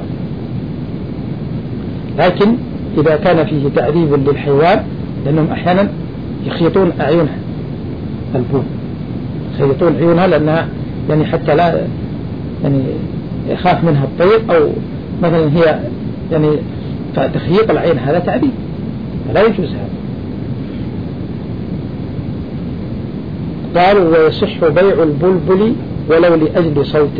A: لكن إذا كان فيه تعذيب للحيوان، لأنهم أحيانا يخيطون أعينها، البوم يخيطون عيونها لأنها يعني حتى لا يعني يخاف منها الطير، أو مثلا هي يعني تخييط العين هذا تعذيب، لا يجوز هذا. قالوا ويصح بيع البلبل ولو لأجل صوته،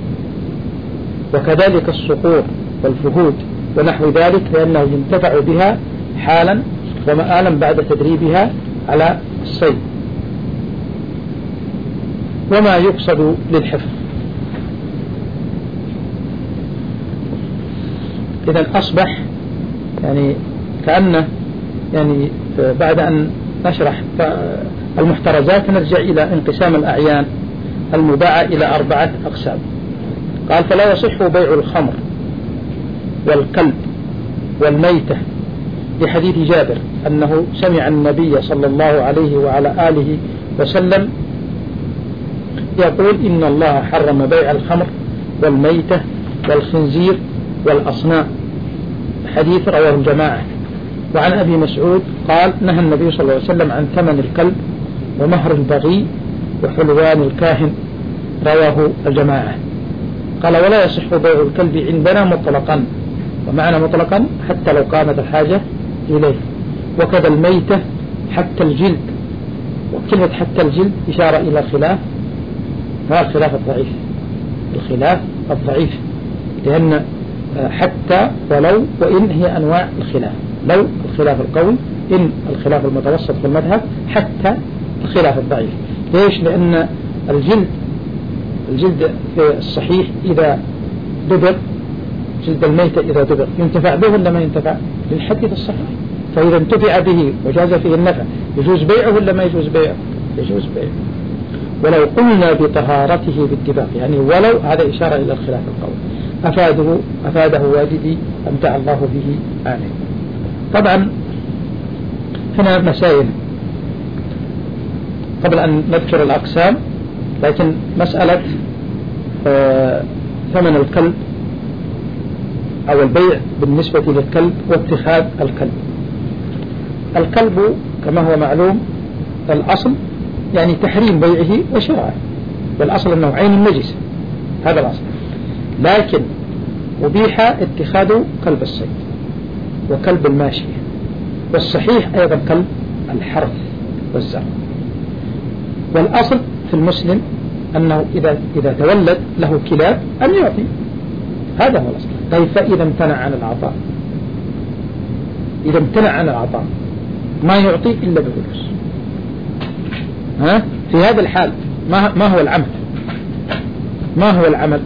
A: وكذلك الصقور والفهود ونحو ذلك، لأنه ينتفع بها حالا ومآلا بعد تدريبها على الصيد، وما يقصد للحفظ. إذن أصبح يعني كأنه يعني بعد أن نشرح المحترزات نرجع إلى انقسام الأعيان المباعة إلى أربعة أقسام. قال فلا يصح بيع الخمر والكلب والميتة، لحديث جابر أنه سمع النبي صلى الله عليه وعلى آله وسلم يقول إن الله حرم بيع الخمر والميتة والخنزير والأصنام، حديث رواه الجماعة. وعن أبي مسعود قال نهى النبي صلى الله عليه وسلم عن ثمن الكلب ومهر البغي وحلوان الكاهن، رواه الجماعة. قال ولا يصح بيع الكلب عندنا مطلقا، ومعنى مطلقا حتى لو قامت الحاجة إليه، وكذا الميتة حتى الجلد. وكلمة حتى الجلد إشارة إلى خلاف، ما الخلاف الضعيف، الخلاف الضعيف، لأن حتى ولو وإن هي أنواع الخلاف، لو الخلاف القوي، إن الخلاف المتوسط في المذهب، حتى الخلاف الضعيف. ليش؟ لأن الجلد الجلد في الصحيح إذا دبر، جلد الميتة إذا دبر ينتفع به ولا ما ينتفع؟ للحديث الصحيح. فإذا انتفع به وجاز فيه النفع يجوز بيعه ولا ما يجوز بيعه؟ يجوز بيعه. ولو قلنا بطهارته باتفاق، يعني ولو، هذا إشارة إلى الخلاف القوي، أفاده أفاده واجدي أمتع الله به آمين. طبعا هنا مسائل قبل أن نذكر الأقسام، لكن مسألة آه ثمن الكلب أو البيع بالنسبة للكلب واتخاذ الكلب. الكلب كما هو معلوم الأصل يعني تحريم بيعه وشراءه، والأصل أنه عين النجس، هذا الأصل. لكن أبيح اتخاذ كلب الصيد وكلب الماشية، والصحيح أيضا كلب الحرث والزرع. والأصل في المسلم أنه إذا إذا تولد له كلاب أن يعطي، هذا هو الأصل. طيب فإذا امتنع عن العطاء، إذا امتنع عن العطاء ما يعطي إلا بفلوس، ها؟ في هذا الحال ما ما هو العمل؟ ما هو العمل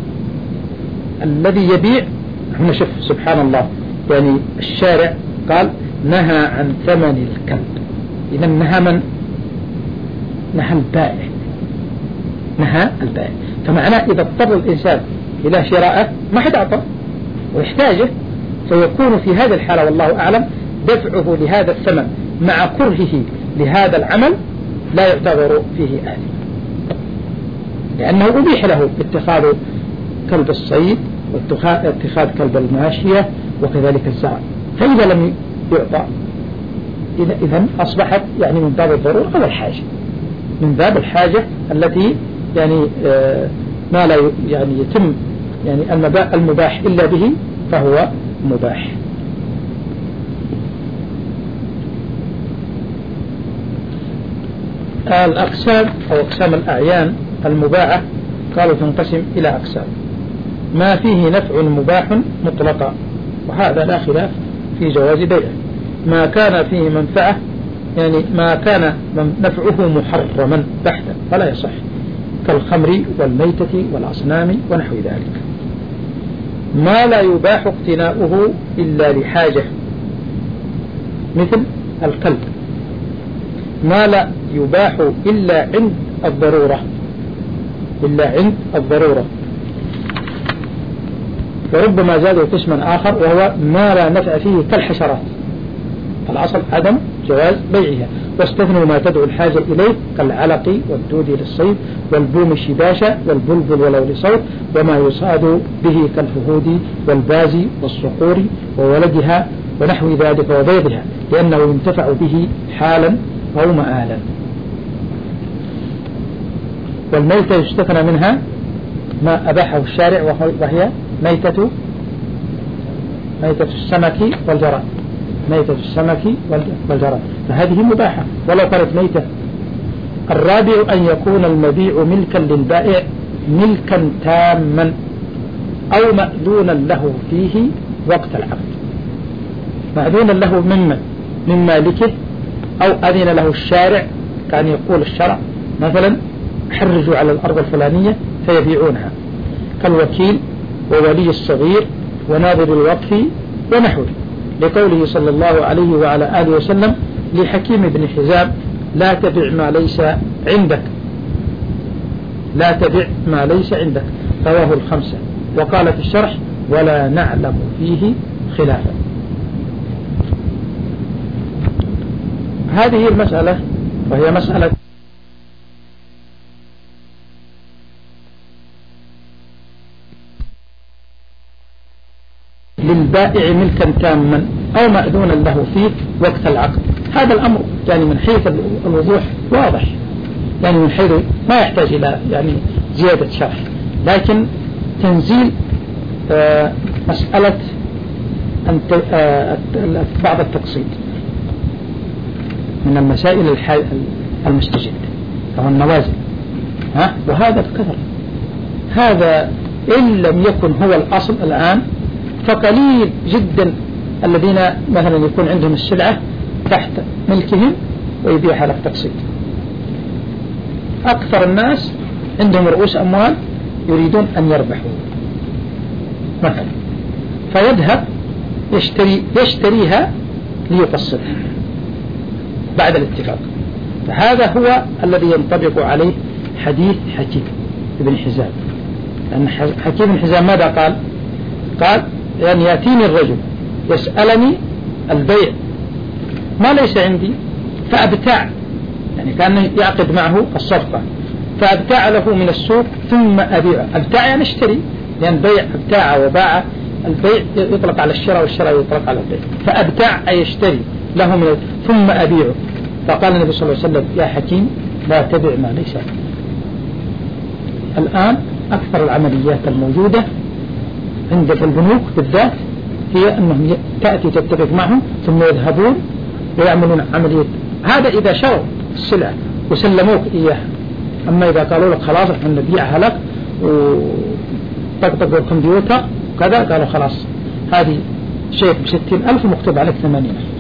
A: الذي يبيع؟ هنا شوف سبحان الله، يعني الشارع قال نهى عن ثمن الكلب، إذا نهى من؟ نهى البائع. نهى البائع. فمعناه إذا اضطر الإنسان إلى شرائه ما حد أعطى ويحتاجه، فيكون في هذه الحالة والله أعلم دفعه لهذا الثمن مع كرهه لهذا العمل لا يعتبر فيه آثما، لأنه أبيح له اتخاذ كلب الصيد واتخاذ كلب الماشية وكذلك الزرع. فإذا لم يعطى إذا أصبحت يعني من باب الضرورة أو الحاجة، من باب الحاجة التي يعني ما لا يعني يتم يعني المباح إلا به فهو مباح. الأقسام أو أقسام الأعيان المباحة قالوا تنقسم إلى أقسام: ما فيه نفع مباح مطلقا، وهذا لا خلاف في جواز بيعه. ما كان فيه منفعة يعني ما كان نفعه محرما بحتا فلا يصح، كالخمر والميتة والأصنام ونحو ذلك. ما لا يباح اقتناؤه إلا لحاجة، مثل الكلب. ما لا يباح إلا عند الضرورة، إلا عند الضرورة. وربما زادوا قسما آخر وهو ما لا نفع فيه كالحشرات، الأصل عدم جواز بيعها، واستثنوا ما تدعو الحاجة إليه كالعلق والدود للصيد والبوم الشباشة والبلبل ولو لصوت وما يصاد به كالفهود والباز والصقور وولدها ونحو ذلك وبيضها، لأنه ينتفع به حالا أو مآلا. والميتة يستثنى منها ما أباحه الشارع وهي ميتة ميتة السمك والجراد، ميتة السمك والجراد، فهذه مباحة ولو كانت ميتة. الرابع أن يكون المبيع ملكا للبائع ملكا تاما أو مأذونا له فيه وقت العقد. مأذونا له ممن من مالكه أو أذن له الشارع، كان يقول الشرع مثلا حرجوا على الأرض الفلانية فيبيعونها، كالوكيل وولي الصغير وناظر الوقف ونحوه، لقوله صلى الله عليه وعلى آله وسلم لحكيم بن حزام: لا تبع ما ليس عندك، لا تبع ما ليس عندك، رواه الخمسة. وقال في الشرح: ولا نعلم فيه خلافا. هذه المسألة وهي مسألة للبائع ملكا تاما أو مأذونا له فيه وقت العقد. هذا الأمر يعني من حيث الوضوح واضح، يعني من حيث ما يحتاج إلى يعني زيادة شرح، لكن تنزيل آه مسألة آه بعض التقسيط من المسائل المستجدة أو النوازل، ها؟ وهذا كثر. هذا إن لم يكن هو الأصل الآن فقليل جدا الذين مثلا يكون عندهم السلعة تحت ملكهم ويبيعها لك تقسيط. أكثر الناس عندهم رؤوس أموال يريدون أن يربحوا مثلا، فيذهب يشتري يشتريها ليقسطها بعد الاتفاق. فهذا هو الذي ينطبق عليه حديث حكيم بن حزام، لأن حكيم بن حزام ماذا قال؟ قال يعني يأتيني الرجل يسألني البيع ما ليس عندي فأبتاع، يعني كان يعقد معه الصفقة، فأبتاع له من السوق ثم أبيع. أبتاع يعني اشتري، لأن بيع ابتاع وباع، البيع يطلق على الشراء والشراء يطلق على البيع، فأبتاع أي يشتري له من ثم أبيعه. فقال النبي صلى الله عليه وسلم: يا حكيم لا تبع ما ليس عندك. الآن أكثر العمليات الموجودة عند البنوك بالذات هي أنهم تأتي تتفق معهم ثم يذهبون ويعملون عملية. هذا إذا شروا السلعة وسلموك إياها، أما إذا قالوا لك خلاص احنا نبيعها لك وطقطق الكمبيوتر كذا، قالوا خلاص هذه شيء بستين ألف ومكتوب عليك ثمانين ألف.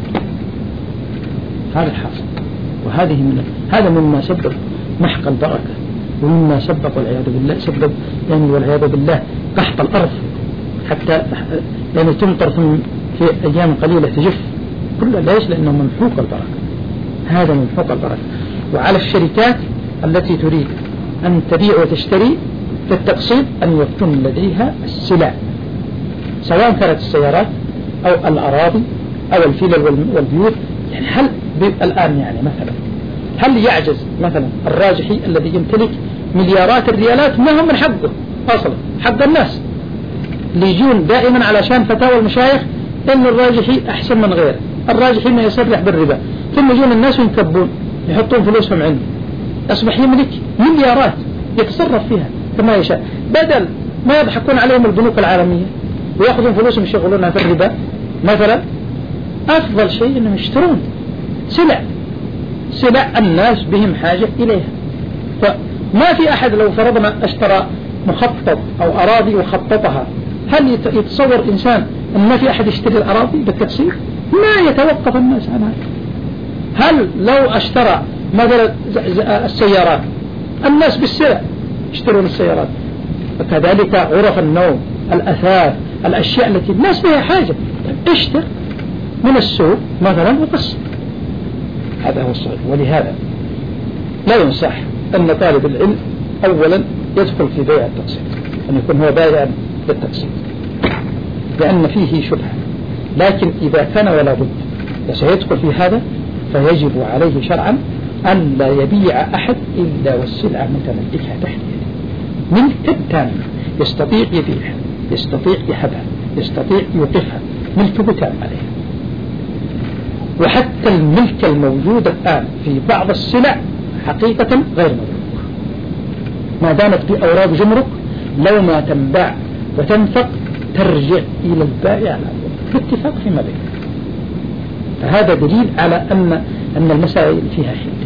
A: هذا الحاصل، وهذه من هذا مما سبب محق البركة، ومما سبب والعياذ بالله سبب يعني والعياذ بالله قحط الأرض، حتى يعني تمطر في أيام قليلة تجف كل ليش؟ لأنه منحوق البركة. هذا منحوق البركة. وعلى الشركات التي تريد أن تبيع وتشتري في التقسيط أن يكون لديها السلع، سواء كانت السيارات أو الأراضي أو الفلل والبيوت. يعني هل الآن يعني مثلا هل يعجز مثلا الراجحي الذي يمتلك مليارات الريالات ما هم من حقه أصلا، حق الناس اللي يجون دائما علشان فتاوى المشايخ إن الراجحي أحسن من غيره، الراجحي ما يسرح بالربا، ثم يجون الناس وينكبون يحطون فلوسهم عنده، أصبح يملك مليارات يتصرف فيها كما يشاء، بدل ما يضحكون عليهم البنوك العالمية ويأخذون فلوسهم يشغلونها في الربا مثلا. أفضل شيء أنهم يشترون سلع، سلع الناس بهم حاجة إليها. فما في أحد لو فرضنا اشترى مخطط أو أراضي وخططها، هل يتصور إنسان أن ما في أحد يشتري الأراضي بالتقسيط؟ ما يتوقف الناس عنها. هل لو اشترى مثلا السيارات، الناس بالسلع يشترون السيارات، وكذلك غرف النوم، الأثاث، الأشياء التي الناس بها حاجة، اشتر من السوق مثلا وقسط. هذا هو الصحيح. ولهذا لا ينصح أن طالب العلم أولا يدخل في بيع التقسيط، أن يكون هو بائعا بالتقسيط، لأن فيه شبهة. لكن إذا كان ولا بد وسيدخل في هذا فيجب عليه شرعا أن لا يبيع أحد إلا والسلعة متملكها تحت يده، ملك تام، يستطيع يبيعها، يستطيع يحبها، يستطيع يوقفها، ملكه تام عليها. وحتى الملك الموجود الآن في بعض السلع حقيقة غير مملوك، ما دامت بأوراق جمرك لو ما تنباع وتنفق ترجع إلى البائع باتفاق فيما بينهم. فهذا دليل على أن أن المسائل فيها حيلة،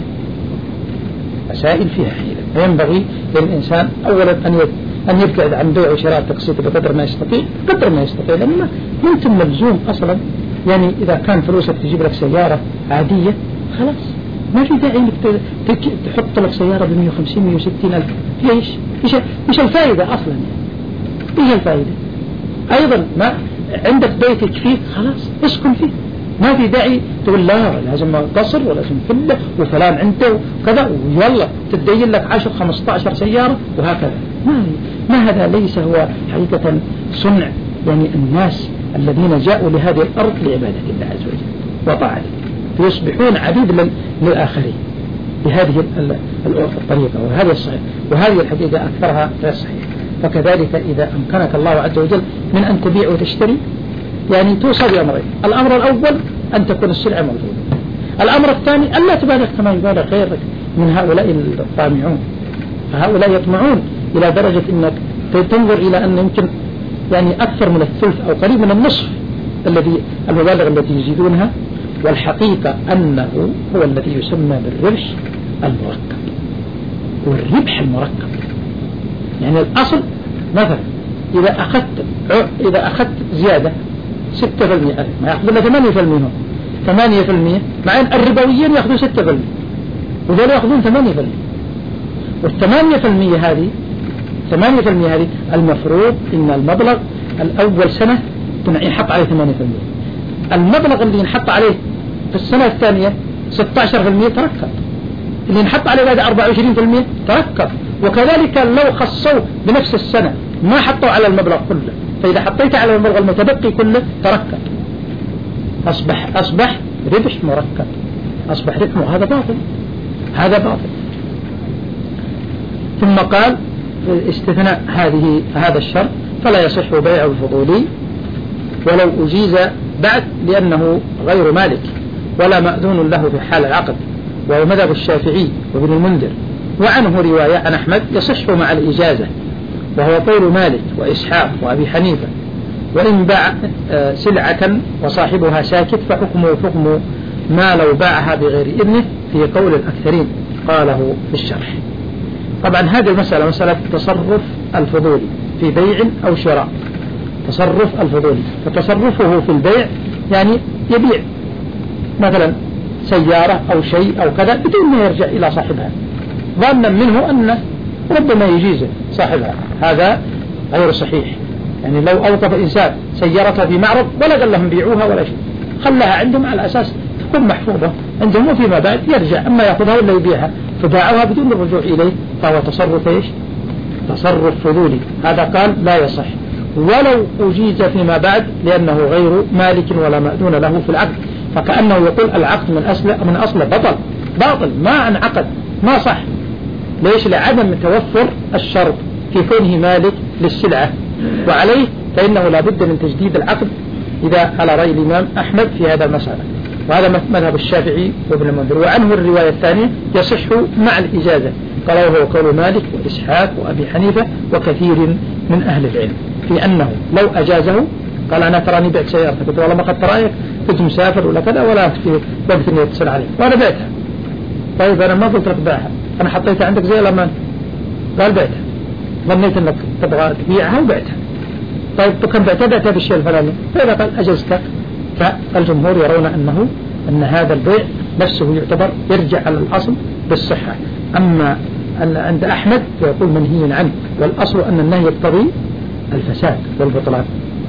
A: مسائل فيها حيلة، فينبغي للإنسان أولا أن أن يبتعد عن بيع وشراء التقسيط بقدر ما يستطيع، قدر ما يستطيع، لأنه أنت ملزوم أصلا. يعني إذا كان فلوسك تجيب لك سيارة عادية خلاص ما في داعي انك تحط لك سيارة بمية وخمسين مية وستين ألف. ليش؟ إيش إيش الفائدة أصلا؟ إيش الفائدة؟ أيضا ما عندك بيت يكفيك خلاص اسكن فيه، ما في داعي تقول لا لازم قصر ولازم فلة وفلان عنده وكذا ويلا تدين لك عشر خمسة عشر سيارة وهكذا. ما ما هذا ليس هو حقيقة صنع يعني الناس الذين جاءوا لهذه الأرض لعبادة الله عز وجل وطاعته، فيصبحون عبيد للآخرين بهذه الطريقة. وهذا الصحيح، وهذه الحقيقة أكثرها غير صحيح. فكذلك إذا أمكنك الله عز وجل من أن تبيع وتشتري يعني توصى بأمرين: الأمر الأول أن تكون السلعة موجودة، الأمر الثاني أن لا تبالغ كما يبالغ غيرك من هؤلاء الطامعون. فهؤلاء يطمعون إلى درجة أنك تنظر إلى أن يمكن يعني أكثر من الثلث أو قريب من النصف الذي المبالغ التي يزيدونها، والحقيقة أنه هو الذي يسمى بالربح المركب والربح المركب. يعني الأصل مثلا إذا أخذت إذا أخذت زيادة ستة في المئة ما يأخذون ثمانية في المئة، ثمانية في المئة مع أن الربويين يأخذون ستة في المئة وذول يأخذون ثمانية في المئة. والثمانية في المئة هذه ثمانية في المئة هذه المفروض إن المبلغ الأول سنة ينحط عليه ثمانية في المئة، المبلغ اللي ينحط عليه في السنة الثانية ستة عشر في المئة تركب، اللي ينحط عليه بعد أربعة وعشرين في المئة تركب. وكذلك لو خصوا بنفس السنة ما حطوا على المبلغ كله، فإذا حطيت على المبلغ المتبقي كله تركب، أصبح أصبح ربح مركب، أصبح ربح. وهذا باطل، هذا باطل. ثم قال استثناء هذه هذا الشرط: فلا يصح بيع الفضولي ولو أجيز بعد لأنه غير مالك ولا مأذون له في حال العقد، وهو مذهب الشافعي وابن المنذر. وعنه رواية عن أحمد يصح مع الإجازة، وهو قول مالك وإسحاق وأبي حنيفة. وإن باع سلعة وصاحبها ساكت فحكمه حكم ما لو باعها بغير إذنه في قول الأكثرين، قاله في الشرح. طبعا هذه المسألة مسألة تصرف الفضولي في بيع أو شراء. تصرف الفضولي، فتصرفه في البيع يعني يبيع مثلا سيارة أو شيء أو كذا بدون ما يرجع إلى صاحبها، ظنا منه أن ربما يجيزه صاحبها. هذا غير صحيح. يعني لو أوقف إنسان سيارته في معرض ولا قال لهم بيعوها ولا شيء، خلاها عندهم على أساس تكون محفوظة عندهم، وفيما بعد يرجع أما يأخذها ولا يبيعها فباعوها بدون الرجوع إليه، فهو تصرف إيش؟ تصرف فضولي. هذا قال لا يصح ولو أجيز فيما بعد لأنه غير مالك ولا مأذون له في العقد، فكأنه يقول العقد من أصل من أصل بطل باطل ما انعقد ما صح. ليش؟ لعدم توفر الشرط في كونه مالك للسلعة، وعليه فإنه لا بد من تجديد العقد إذا على رأي الإمام أحمد في هذا المسألة، وهذا مذهب الشافعي وابن المنذر. وعنه الرواية الثانية يصح مع الإجازة، قال وهو قول مالك وإسحاق وأبي حنيفة وكثير من أهل العلم في أنه لو أجازه قال أنا تراني بعت سيارتك، قلت والله ما قد ترايك كنت مسافر ولا كذا ولا في وقت يتصل عليه وأنا بعتها. طيب أنا ما قلت لك باعها، أنا حطيتها عندك زي الأمان، قال بعتها، ظنيت أنك تبغى تبيعها وبعتها. طيب كم بعتها؟ بعتها بالشيء الفلاني. فإذا قال أجزتك، فالجمهور يرون أنه أن هذا البيع نفسه يعتبر يرجع على الأصل بالصحة. أما عند أحمد فيقول منهي عنه، والأصل أن النهي يقتضي الفساد والبطلان.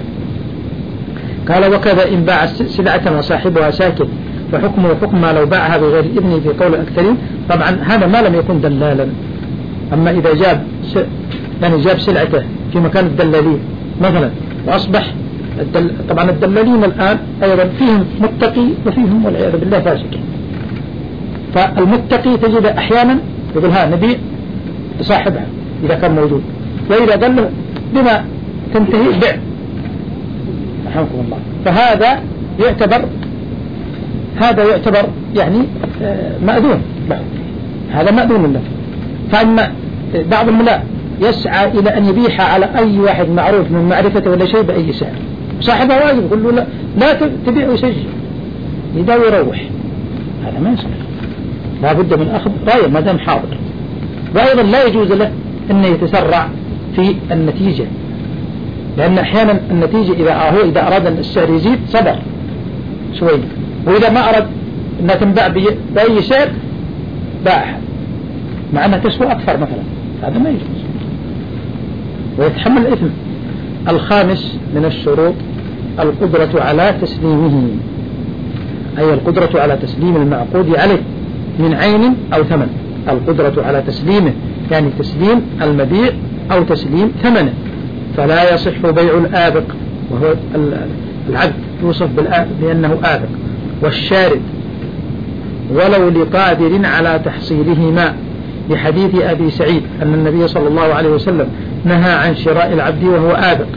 A: قال وكذا إن باع سلعة وصاحبها ساكت فحكمه حكم ما لو باعها بغير إذنه في قول الأكثرين. طبعا هذا ما لم يكن دلالا. أما إذا جاب س... يعني جاب سلعته في مكان الدلالين مثلا وأصبح الدل... طبعا الدلالين الآن أيضا فيهم متقي وفيهم والعياذ بالله فاسق. فالمتقي تجد أحيانا يقول ها نبيع لصاحبها إذا كان موجود، وإذا قال له بما تنتهي بيع رحمكم الله، فهذا يعتبر هذا يعتبر يعني مأذون له، هذا مأذون له. فأما بعض الملاء يسعى إلى أن يبيح على أي واحد معروف من معرفته ولا شيء بأي سعر، صاحبه واجب يقول له لا, لا تبيع ويسجل يداوي يروح، هذا ما يصلح، لا بد من أخذ رأيه ما دام حاضر. وأيضا لا يجوز له أن يتسرع في النتيجة، لأن أحيانا النتيجة إذا هو إذا أراد أن السعر يزيد صبر شوي، وإذا ما أراد أنها تنباع بأي سعر باعها مع أنها تسوى أكثر مثلا، هذا ما يجوز ويتحمل الإثم. الخامس من الشروط القدرة على تسليمه، أي القدرة على تسليم المعقود عليه من عين أو ثمن. القدرة على تسليمه يعني تسليم المبيع أو تسليم ثمنه. فلا يصح بيع الآبق، وهو العبد يوصف بأنه آبق والشارد ولو لقادر على تحصيلهما، لحديث أبي سعيد أن النبي صلى الله عليه وسلم نهى عن شراء العبد وهو آبق،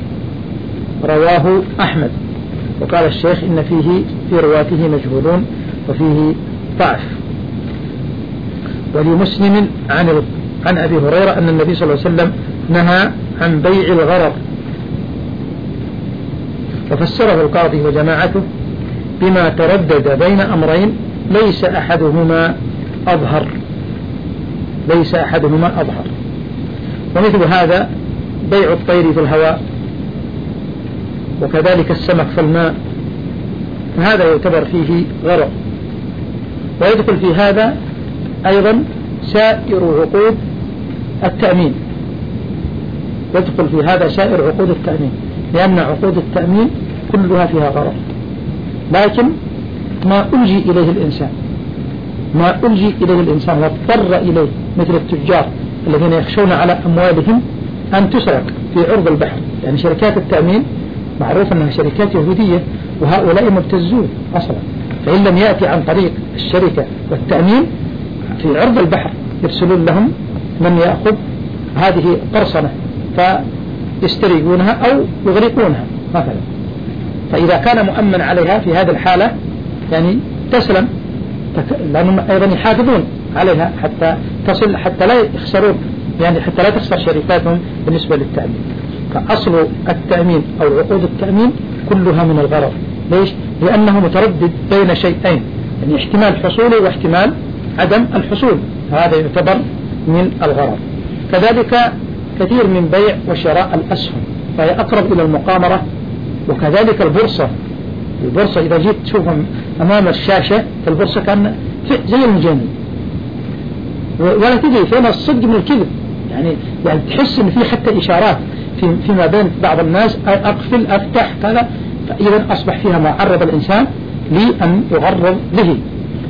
A: رواه أحمد. وقال الشيخ إن فيه في رواته مجهولون وفيه ضعف. ولمسلم عن عن أبي هريرة أن النبي صلى الله عليه وسلم نهى عن بيع الغرر، وفسره القاضي وجماعته بما تردد بين أمرين ليس أحدهما أظهر ليس أحدهما أظهر ومثل هذا بيع الطير في الهواء وكذلك السمك في الماء، فهذا يعتبر فيه غرر. ويدخل في هذا أيضا سائر عقود التأمين، يدخل في هذا سائر عقود التأمين، لأن عقود التأمين كلها فيها غرر. لكن ما ألجي إليه الإنسان ما ألجي إليه الإنسان واضطر إليه مثل التجار الذين يخشون على أموالهم أن تسرق في عرض البحر، يعني شركات التأمين معروف أنها شركات يهودية وهؤلاء مبتزون أصلا، فإن لم يأتي عن طريق الشركة والتأمين في عرض البحر يرسلون لهم من يأخذ هذه قرصنة فيسترقونها أو يغرقونها مثلا. فإذا كان مؤمن عليها في هذه الحالة يعني تسلم، لأنهم أيضا يحافظون عليها حتى تصل حتى لا يخسرون، يعني حتى لا تخسر شركاتهم بالنسبة للتأمين. فأصل التأمين أو عقود التأمين كلها من الغرر. ليش؟ لأنه متردد بين شيئين، يعني احتمال حصوله واحتمال عدم الحصول، هذا يعتبر من الغرر. كذلك كثير من بيع وشراء الأسهم فهي أقرب إلى المقامرة. وكذلك البورصة البورصة إذا جيت تشوفهم أمام الشاشة في البورصة كان زي المجانين، ولا تدري فين الصدق من الكذب، يعني يعني تحس إن في حتى إشارات في فيما بين بعض الناس أقفل أفتح كذا، فإذا أصبح فيها معرض الإنسان لأن يغرر به.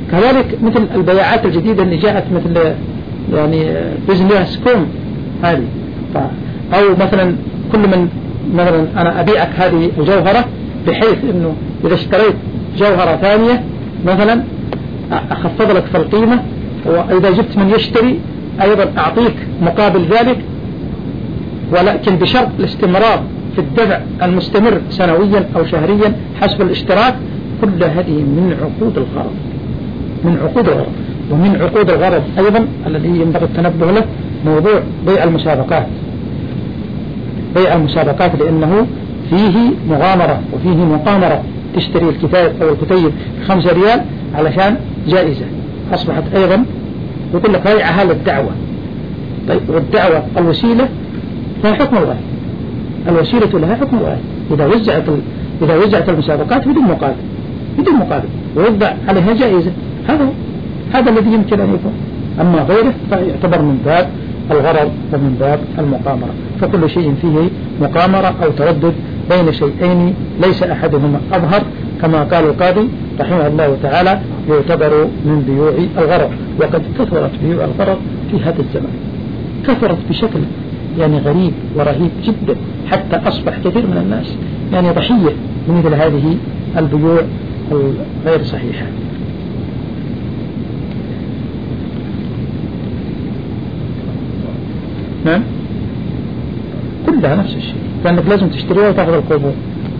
A: كذلك مثل البياعات الجديدة اللي جاءت مثل يعني بزنس كوم هذه، أو مثلا كل من مثلا أنا أبيعك هذه الجوهرة بحيث أنه إذا اشتريت جوهرة ثانية مثلا أخفض لك في القيمة، وإذا جبت من يشتري أيضا أعطيك مقابل ذلك، ولكن بشرط الاستمرار في الدفع المستمر سنويا أو شهريا حسب الاشتراك. كل هذه من عقود الغرض، من عقود الغرض. ومن عقود الغرض أيضا الذي ينبغي التنبه له موضوع بيع المسابقات. بيع المسابقات لأنه فيه مغامرة وفيه مقامرة، تشتري الكتاب أو الكتيب بخمسة ريال علشان جائزة، أصبحت أيضا يقول لك بيعها للدعوة. طيب والدعوة الوسيلة لها حكم الغاية، الوسيلة لها حكم الغاية. إذا وزعت إذا وزعت المسابقات بدون مقابل بدون مقابل ويوضع عليها جائزة، هذا هذا الذي يمكن أن يكون. أما غيره فيعتبر من باب الغرض ومن باب المقامرة. فكل شيء فيه مقامرة أو تردد بين شيئين ليس أحدهما أظهر، كما قال القاضي رحمه الله تعالى يعتبر من بيوع الغرض. وقد كثرت بيوع الغرض في هذا الزمان، كثرت بشكل يعني غريب ورهيب جدا، حتى أصبح كثير من الناس يعني ضحية مثل هذه البيوع الغير صحيحة. نعم، كلها نفس الشيء، لأنك لازم تشتريها وتأخذ القبول.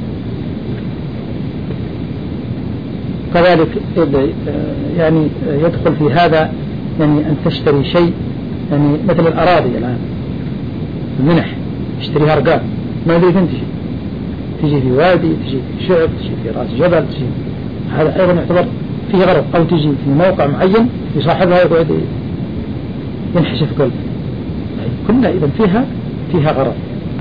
A: كذلك يعني يدخل في هذا يعني أن تشتري شيء يعني مثل الأراضي الآن، المنح تشتريها أرقام ما أدري فين تجي، تجي في وادي، تجي في شعب، تجي في رأس جبل، تجي هذا أيضا يعتبر فيه غرض. أو تجي في موقع معين يصاحبها يقعد ينحشف قلب، كلها إذن فيها فيها غرض.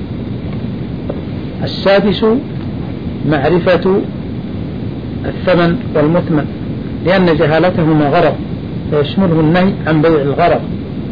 A: السادس معرفة الثمن والمثمن، لأن جهالتهما غرض ويشمله النهي عن بيع الغرض،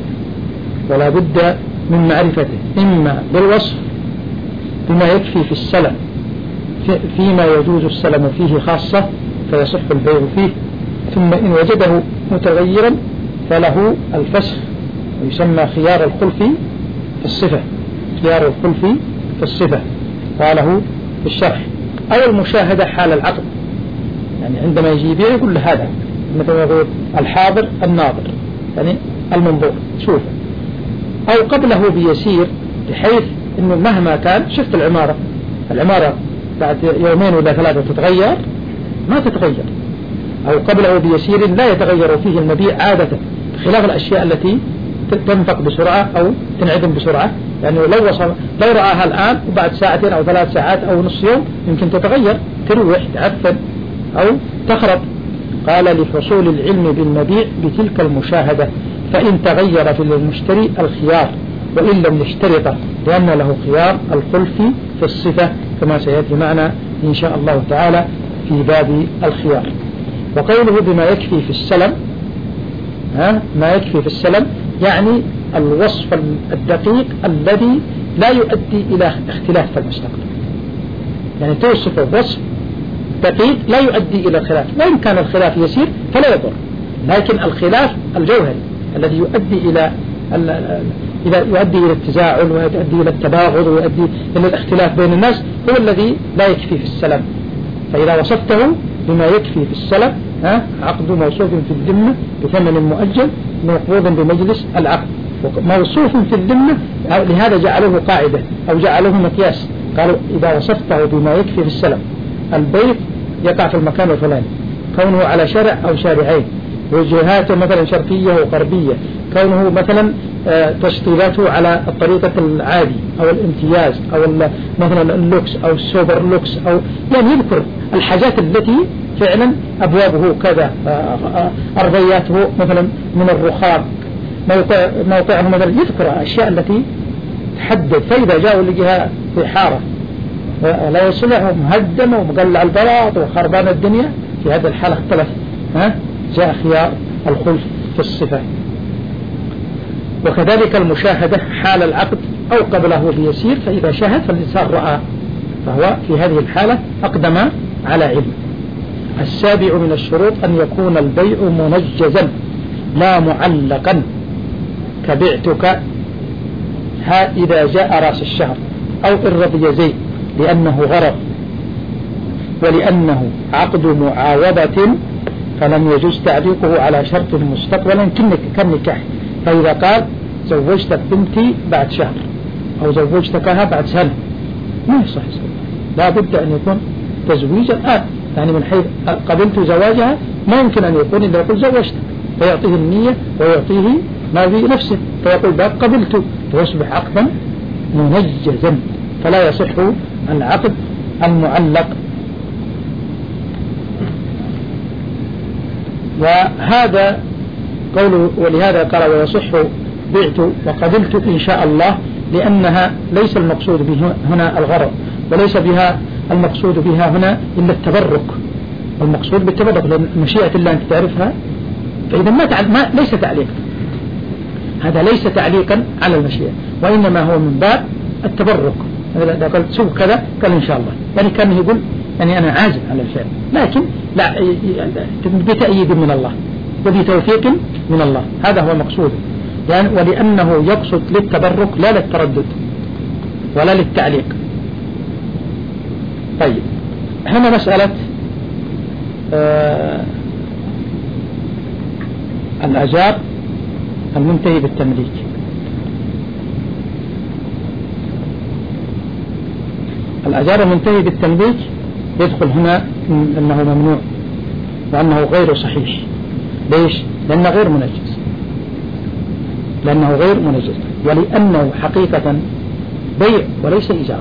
A: ولا بد من معرفته إما بالوصف بما يكفي في السلم فيما يجوز السلم فيه خاصة فيصح البيع فيه، ثم إن وجده متغيرا فله الفسخ، ويسمى خيار الخلف في الصفة، خيار الخلف في الصفة قاله في الشرح. أو المشاهدة حال العقد، يعني عندما يجي يبيع يقول له هذا، مثلا يقول الحاضر الناظر يعني المنظور شوفه، أو قبله بيسير بحيث إنه مهما كان، شفت العمارة العمارة بعد يومين ولا ثلاثة تتغير ما تتغير، أو قبله بيسير لا يتغير فيه المبيع عادة، خلاف الأشياء التي تنفق بسرعة أو تنعدم بسرعة. يعني لو وصل لو رآها الآن وبعد ساعتين أو ثلاث ساعات أو نصف يوم يمكن تتغير، تروح تعفن أو تخرب. قال لحصول العلم بالمبيع بتلك المشاهدة، فإن تغير في المشتري الخيار وإن لم يشترط، لأن له خيار الخلف في الصفة كما سيأتي معنا إن شاء الله تعالى في باب الخيار. وقوله بما يكفي في السلم، ها ما يكفي في السلم يعني الوصف الدقيق الذي لا يؤدي إلى اختلاف في المستقبل، يعني توصف وصف دقيق لا يؤدي إلى الخلاف، وإن كان الخلاف يسير فلا يضر، لكن الخلاف الجوهري الذي يؤدي إلى إلى يؤدي إلى التزاعل ويؤدي إلى التباغض ويؤدي إلى الاختلاف بين الناس هو الذي لا يكفي في السلم. فإذا وصفته بما يكفي في السلم، ها عقد موصوف في الذمة بثمن مؤجل مقبوض بمجلس العقد، موصوف في الذمة، لهذا جعلوه قاعدة أو جعلوه مقياس. قالوا إذا وصفته بما يكفي في السلم، البيت يقع في المكان الفلاني، كونه على شارع أو شارعين، وجهاته مثلا شرقية وغربية، كونه مثلا تشطيباته على الطريقة العادي أو الامتياز أو مثلا اللوكس أو السوبر لوكس، أو يعني يذكر الحاجات التي فعلا أبوابه كذا، أرضياته مثلا من الرخام، موقع موقعه مثلا، يذكر الأشياء التي تحدد. فإذا جاءوا لجهة في حارة لا يصلح مهدمة ومقلع البلاط وخربان الدنيا، في هذه الحالة اختلف، ها جاء خيار الخلف في الصفة. وكذلك المشاهدة حال العقد أو قبله بيسير، فإذا شاهد فالإنسان رأى، فهو في هذه الحالة أقدم على علم. السابع من الشروط أن يكون البيع منجزا لا معلقا، كبعتك ها إذا جاء رأس الشهر، أو إن رضي زيد لأنه غرض ولأنه عقد معاوضة فلم يجوز تعليقه على شرط مستقبلا كالنكاح. فإذا قال زوجتك بنتي بعد شهر أو زوجتكها بعد سنة ما يصح، لا بد أن يكون تزويجا الآن، يعني من حيث قبلت زواجها ما يمكن أن يكون إلا يقول زوجتك فيعطيه النية ويعطيه ما في نفسه فيقول باب قبلت، فيصبح عقدا منجزا، فلا يصح العقد المعلق. وهذا قوله، ولهذا قال ويصح بعت وقبلت إن شاء الله، لأنها ليس المقصود به هنا الغرض، وليس بها المقصود بها هنا إلا التبرك، والمقصود بالتبرك لأن مشيئة الله أنت تعرفها، فإذا ما, تعل... ما ليس تعليقا، هذا ليس تعليقا على المشيئة، وإنما هو من باب التبرك. إذا قلت سوء كذا قال إن شاء الله، يعني كان يقول يعني أنا عازم على الفعل، لكن لا بتأييد من الله وبتوفيق من الله، هذا هو المقصود يعني، ولأنه يقصد للتبرك لا للتردد ولا للتعليق. طيب هنا مسألة آه الأجار المنتهي بالتمليك. الأجار المنتهي بالتمليك يدخل هنا أنه ممنوع وأنه غير صحيح. ليش؟ لأنه غير منجز، لأنه غير منجز ولأنه حقيقة بيع وليس إيجار،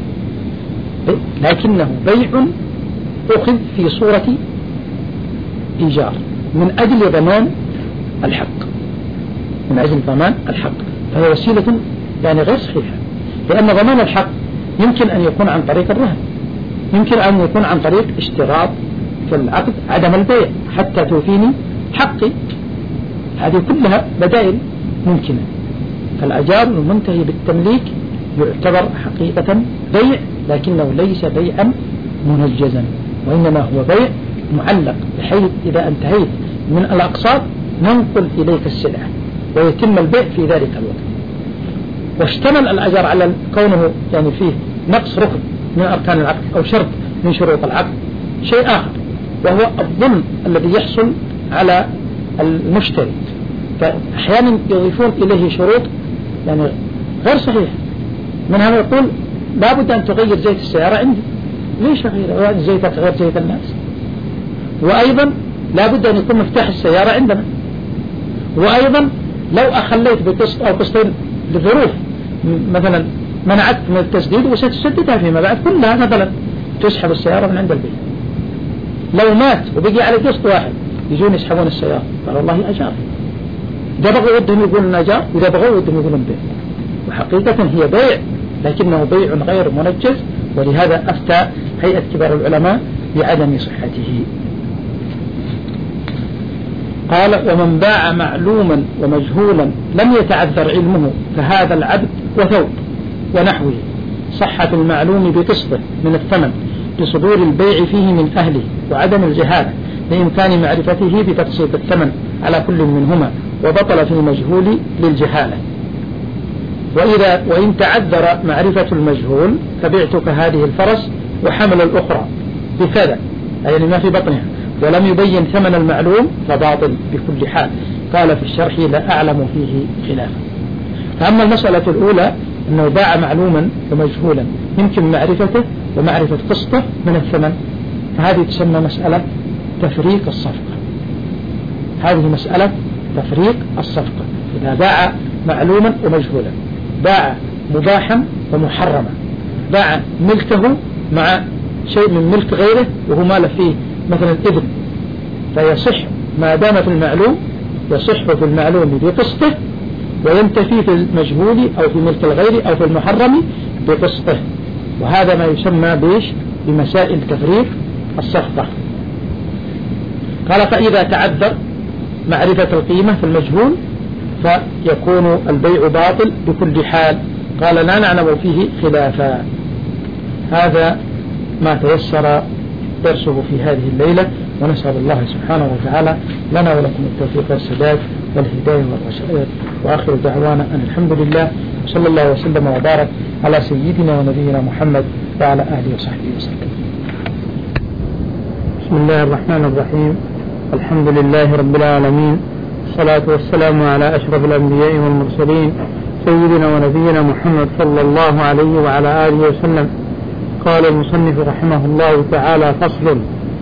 A: لكنه بيع أخذ في صورة إيجار من أجل ضمان الحق، من أجل ضمان الحق، فهي وسيلة يعني غير صحيحة، لأن ضمان الحق يمكن أن يكون عن طريق الرهن، يمكن أن يكون عن طريق اشتراط في العقد عدم البيع حتى توفيني حقي، هذه كلها بدائل ممكنة. فالأجار المنتهي بالتمليك يعتبر حقيقة بيع، لكنه ليس بيعا منجزا، وإنما هو بيع معلق، بحيث إذا انتهيت من الأقساط ننقل إليك السلعة ويتم البيع في ذلك الوقت. واشتمل الأجار على كونه يعني فيه نقص ركن من أركان العقد أو شرط من شروط العقد شيء آخر، وهو الظلم الذي يحصل على المشتري، فأحيانا يضيفون إليه شروط يعني غير صحيح، من هذا يقول لا بد أن تغير زيت السيارة عندي، ليش غير زيتك غير زيت الناس؟ وأيضا لا بد أن يكون مفتاح السيارة عندنا، وأيضا لو أخليت بقسط أو قسطين لظروف مثلا منعت من التسديد وستسددها فيما بعد كلها، مثلا تسحب السيارة من عند البيت، لو مات وبقي على قسط واحد يجون يسحبون السيارة، قال والله أجار، إذا بغوا ودهم يقولون أجار، إذا بغوا ودهم يقولون بيع، وحقيقة هي بيع لكنه بيع غير منجز، ولهذا أفتى هيئة كبار العلماء بعدم صحته. قال ومن باع معلوما ومجهولا لم يتعذر علمه فهذا العبد وثوب ونحوه، صحة المعلوم بقسطه من الثمن لصدور البيع فيه من أهله وعدم الجهالة لإمكان معرفته بتقسيط الثمن على كل منهما، وبطل في المجهول للجهالة. وإذا وإن تعذر معرفة المجهول فبعتك هذه الفرس وحمل الأخرى بكذا، يعني ما في بطنها، ولم يبين ثمن المعلوم فباطل بكل حال. قال في الشرح لا أعلم فيه خلافا. فأما المسألة الأولى أنه باع معلوما ومجهولا يمكن معرفته ومعرفة قسطه من الثمن، فهذه تسمى مسألة تفريق الصفقة، هذه مسألة تفريق الصفقة. إذا باع معلوما ومجهولا، باع مباحا ومحرما، باع ملكه مع شيء من ملك غيره وهو مال فيه مثلا ابن، فيصح ما دام في المعلوم، يصح في المعلوم بقسطه وينتفي في المجهول أو في ملك الغير أو في المحرم بقسطه، وهذا ما يسمى بيش بمسائل تفريق الصفقة. قال فإذا تعذر معرفة القيمة في المجهول فيكون البيع باطل بكل حال. قال لا نعلم فيه خلافا. هذا ما تيسر درسه في هذه الليلة، ونسأل الله سبحانه وتعالى لنا ولكم التوفيق والسداد والهداية والرشاد. وآخر دعوانا أن الحمد لله، صلى الله وسلم وبارك على سيدنا ونبينا محمد وعلى آله وصحبه وسلم. بسم الله الرحمن الرحيم. الحمد لله رب العالمين، الصلاة والسلام على أشرف الأنبياء والمرسلين سيدنا ونبينا محمد صلى الله عليه وعلى آله وسلم. قال المصنف رحمه الله تعالى: فصل: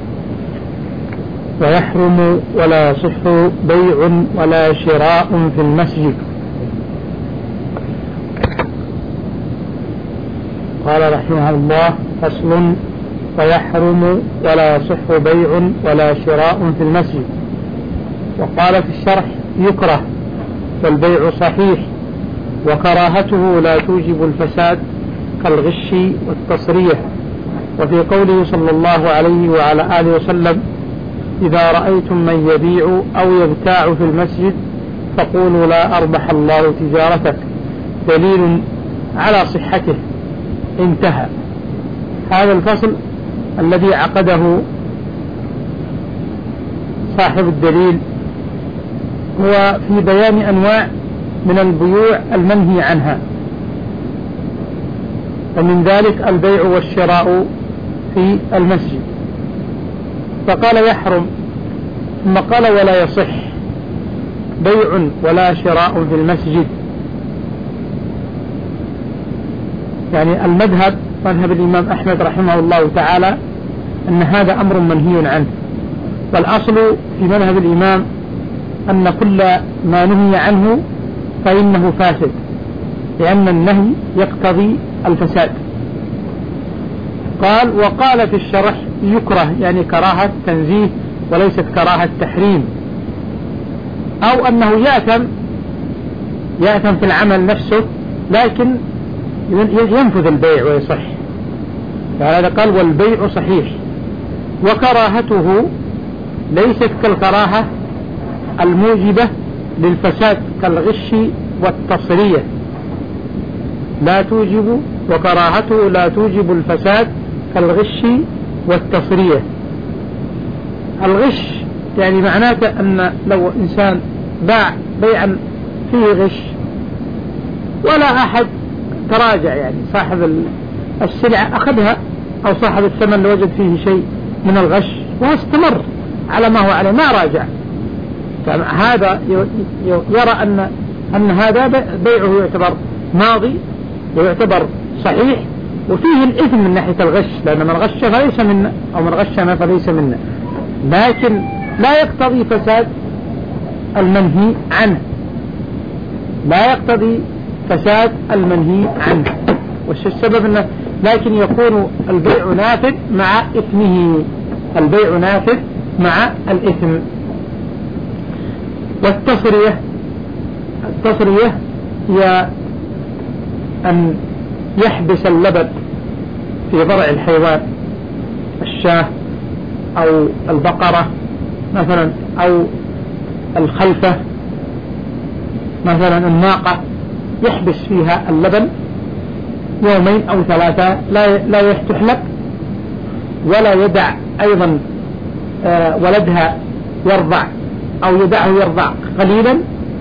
A: ويحرم ولا يصح بيع ولا شراء في المسجد. قال رحمه الله: فصل: ويحرم ولا يصح بيع ولا شراء في المسجد. وقال في الشرح: يكره والبيع صحيح، وكراهته لا توجب الفساد كالغش والتصريح. وفي قوله صلى الله عليه وعلى آله وسلم: إذا رأيتم من يبيع أو يبتاع في المسجد فقولوا لا أربح الله تجارتك، دليل على صحته. انتهى. هذا الفصل الذي عقده صاحب الدليل هو في بيان أنواع من البيوع المنهي عنها، ومن ذلك البيع والشراء في المسجد. فقال: يحرم، ثم قال: ولا يصح بيع ولا شراء في المسجد. يعني المذهب مذهب الإمام أحمد رحمه الله تعالى أن هذا أمر منهي عنه، والأصل في مذهب الإمام أن كل ما نهي عنه فإنه فاسد، لأن النهي يقتضي الفساد. قال: وقال في الشرح: يكره، يعني كراهة تنزيه وليست كراهة تحريم، أو أنه يأثم يأثم في العمل نفسه لكن ينفذ البيع ويصح. فهذا قال: والبيع صحيح، وكراهته ليست كالكراهة الموجبة للفساد كالغش والتصرية، لا توجب، وكراهته لا توجب الفساد كالغش والتصرية. الغش يعني معناته أن لو إنسان باع بيعا فيه غش ولا أحد تراجع، يعني صاحب السلعة أخذها أو صاحب الثمن وجد فيه شيء من الغش واستمر على ما هو عليه ما راجع، فهذا يرى أن أن هذا بيعه يعتبر ماضي ويعتبر صحيح، وفيه الإثم من ناحية الغش، لأن من غش فليس منا أو من غشنا فليس منا، لكن لا يقتضي فساد المنهي عنه، لا يقتضي فساد المنهي عنه. وش السبب؟ أنه لكن يكون البيع نافذ مع إثمه، البيع نافذ مع الإثم. والتصرية، التصرية هي أن يحبس اللبن في ضرع الحيوان، الشاة أو البقرة مثلا، أو الخلفة مثلا الناقة، يحبس فيها اللبن يومين أو ثلاثة، لا لا تحلب ولا يدع أيضا ولدها يرضع أو يدعه يرضع قليلا،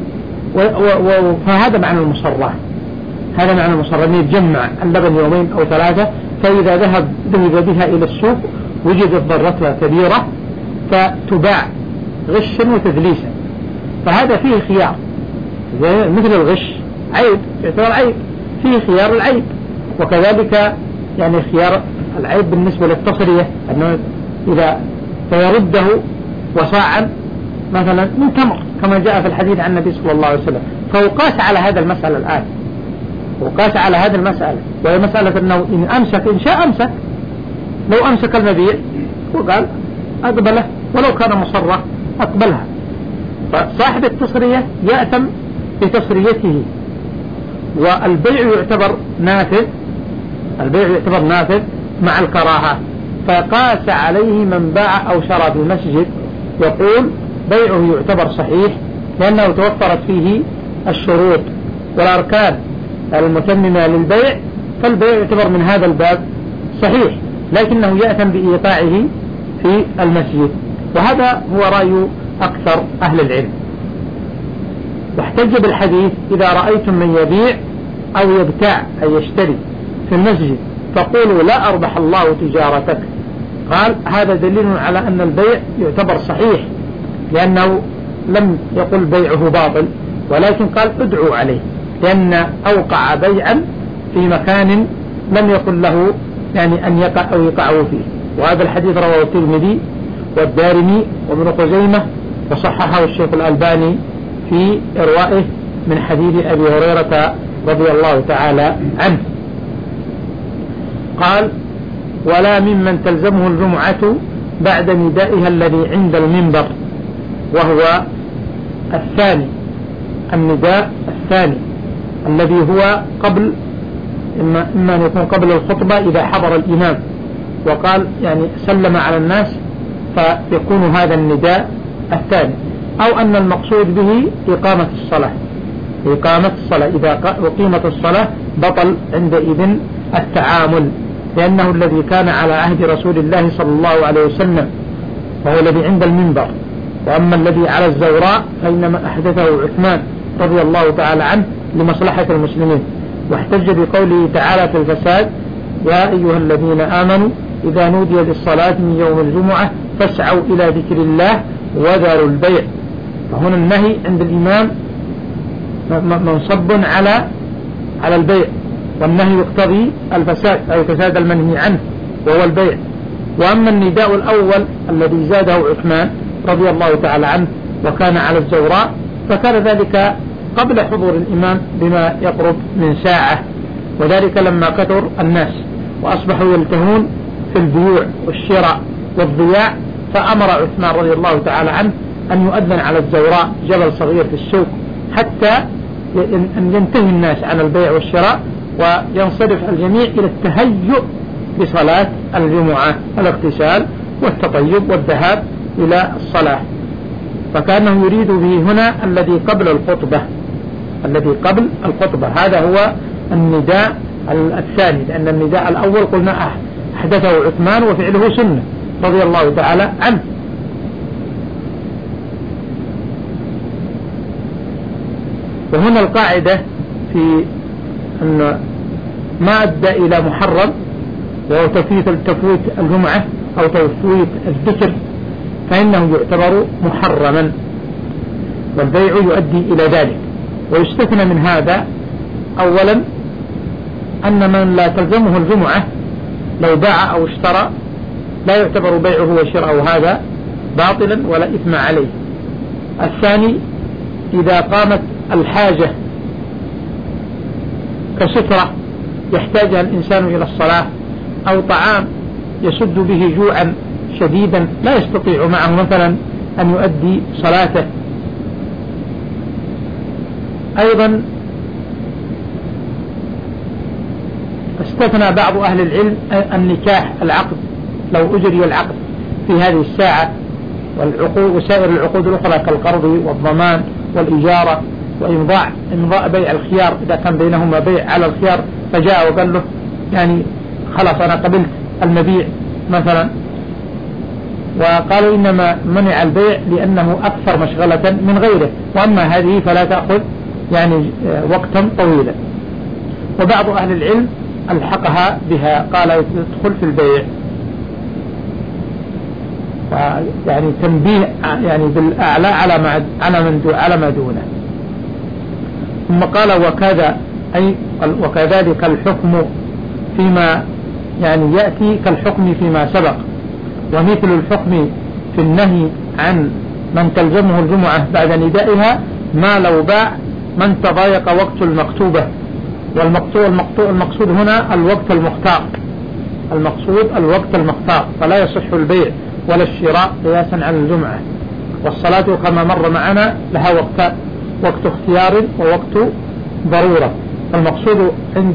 A: فهذا معنى المصرة، هذا معنى المصرة، أن يتجمع اللبن يومين أو ثلاثة، فإذا ذهب ذهب بها إلى السوق وجدت ضرتها كبيرة فتباع غشا وتدليسا، فهذا فيه خيار، مثل الغش عيب يعتبر عيب، فيه خيار العيب. وكذلك يعني خيار العيب بالنسبة للتصرية، أنه إذا فيرده وصاعا مثلا من تمر كما جاء في الحديث عن النبي صلى الله عليه وسلم، فوقاس على هذا المسألة الآن، وقاس على هذه المسألة، وهي مسألة أنه إن أمسك إن شاء أمسك، لو أمسك المبيع وقال أقبله ولو كان مصرة أقبلها، فصاحب التصرية يأتم بتصريته، والبيع يعتبر نافذ، البيع يعتبر نافذ مع الكراهة. فقاس عليه من باع أو شرى في المسجد، يقول بيعه يعتبر صحيح لأنه توفرت فيه الشروط والأركان المتممة للبيع، فالبيع يعتبر من هذا الباب صحيح، لكنه يأتم بإيقاعه في المسجد. وهذا هو رأي أكثر أهل العلم. واحتج بالحديث: إذا رأيتم من يبيع أو يبتاع أي يشتري في المسجد فقولوا لا أربح الله تجارتك. قال: هذا دليل على أن البيع يعتبر صحيح، لأنه لم يقل بيعه باطل، ولكن قال ادعوا عليه، لأن أوقع بيعا في مكان لم يقل له يعني أن يقع أو يقعوا فيه. وهذا الحديث رواه الترمذي والدارمي وابن خزيمة، وصححه الشيخ الألباني في إروائه من حديث أبي هريرة رضي الله تعالى عنه. قال: ولا ممن تلزمه الجمعة بعد ندائها الذي عند المنبر، وهو الثاني، النداء الثاني الذي هو قبل، إما, إما أن يكون قبل الخطبة إذا حضر الإمام وقال يعني سلم على الناس، فيكون هذا النداء الثاني. أو أن المقصود به إقامة الصلاة، إقامة الصلاة، إذا أقيمت الصلاة بطل عندئذ التعامل، لأنه الذي كان على عهد رسول الله صلى الله عليه وسلم وهو الذي عند المنبر. وأما الذي على الزوراء فإنما أحدثه عثمان رضي الله تعالى عنه لمصلحة المسلمين. واحتج بقوله تعالى في الفساد: يا أيها الذين آمنوا إذا نودي للصلاة من يوم الجمعة فاسعوا إلى ذكر الله وذروا البيع. فهنا النهي عند الإمام منصب على على البيع، والنهي يقتضي الفساد أي فساد المنهي عنه وهو البيع. وأما النداء الأول الذي زاده عثمان رضي الله تعالى عنه وكان على الزوراء، فكان ذلك قبل حضور الإمام بما يقرب من ساعة، وذلك لما كثر الناس وأصبحوا يلتهون في البيوع والشراء والضياع، فأمر عثمان رضي الله تعالى عنه أن يؤذن على الزوراء جبل صغير في السوق، حتى أن ينتهي الناس عن البيع والشراء وينصرف الجميع إلى التهيؤ بصلاة الجمعة، الاغتسال والتطيب والذهاب إلى الصلاة. فكانه يريد به هنا الذي قبل الخطبة، الذي قبل الخطبة هذا هو النداء الثاني، لأن النداء الأول قلنا أحدثه عثمان وفعله سنة رضي الله تعالى عنه. وهنا القاعدة في أن ما أدى إلى محرم وهو تفويت تفويت الجمعة أو تفويت الذكر فإنه يعتبر محرما، والبيع يؤدي إلى ذلك. ويستثنى من هذا أولا أن من لا تلزمه الجمعة لو باع أو اشترى لا يعتبر بيعه وشراءه هذا باطلا ولا إثم عليه. الثاني إذا قامت الحاجة كسترة يحتاجها الإنسان إلى الصلاة، أو طعام يسد به جوعا شديدا لا يستطيع معه مثلا أن يؤدي صلاته. أيضا استثنى بعض أهل العلم النكاح العقد لو أجري العقد في هذه الساعة، والعقود وسائر العقود الأخرى كالقرض والضمان والإجارة وإمضاء إمضاء بيع الخيار إذا كان بينهما بيع على الخيار فجاء وقال له يعني خلاص أنا قبلت المبيع مثلا، وقالوا إنما منع البيع لأنه أكثر مشغلة من غيره، وأما هذه فلا تأخذ يعني وقتا طويلا. وبعض أهل العلم ألحقها بها قال يدخل في البيع، يعني تنبيه يعني بالأعلى على ما على من على ما دونه. ثم قال وكذا أي وكذلك الحكم فيما يعني يأتي كالحكم فيما سبق، ومثل الحكم في النهي عن من تلزمه الجمعة بعد ندائها ما لو باع من تضايق وقت المكتوبة. والمقصود المقصود هنا الوقت المختار، المقصود الوقت المختار، فلا يصح البيع ولا الشراء قياسا على الجمعة. والصلاة كما مر معنا لها وقت وقت اختيار ووقت ضرورة. المقصود عند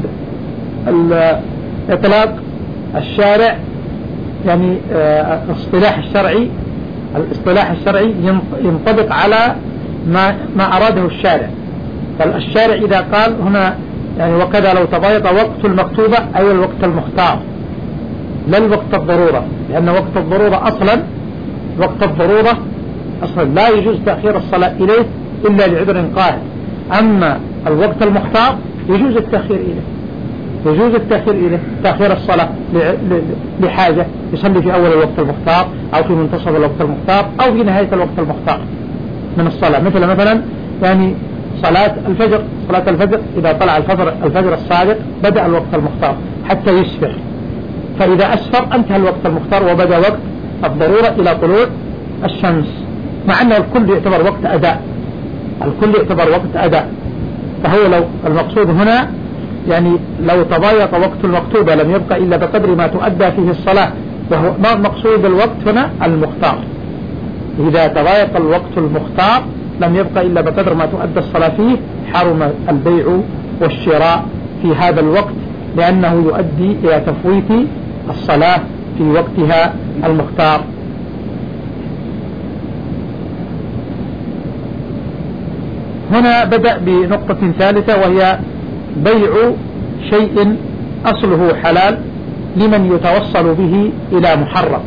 A: الإطلاق الشارع يعني الاصطلاح الشرعي، الاصطلاح الشرعي ينطبق على ما ما أراده الشارع. فالشارع إذا قال هنا يعني وكذا لو تضايق وقت المكتوبة أي الوقت المختار لا الوقت الضرورة، لأن وقت الضرورة أصلا وقت الضرورة أصلا لا يجوز تأخير الصلاة إليه إلا لعذر قاهر. أما الوقت المختار يجوز التأخير إليه، يجوز التأخير إليه تأخير الصلاة لحاجة يصلي في أول الوقت المختار أو في منتصف الوقت المختار أو في نهاية الوقت المختار من الصلاة، مثل مثلا يعني صلاة الفجر، صلاة الفجر إذا طلع الفجر الفجر الصادق بدأ الوقت المختار حتى يسفر، فإذا أسفر انتهى الوقت المختار وبدأ وقت الضرورة إلى طلوع الشمس، مع أن الكل يعتبر وقت أداء، الكل يعتبر وقت أداء. فهو لو المقصود هنا يعني لو تضايق وقت المكتوبة لم يبقى إلا بقدر ما تؤدى فيه الصلاة، وهو ما مقصود الوقت هنا المختار. إذا تضايق الوقت المختار لم يبقى إلا بقدر ما تؤدى الصلاة فيه، حرم البيع والشراء في هذا الوقت، لأنه يؤدي إلى تفويت الصلاة في وقتها المختار. هنا بدأ بنقطة ثالثة وهي بيع شيء أصله حلال لمن يتوصل به إلى محرم،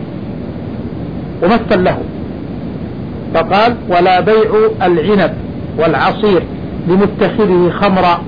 A: ومثل له فقال: ولا بيع العنب والعصير لمتخذه خمرا،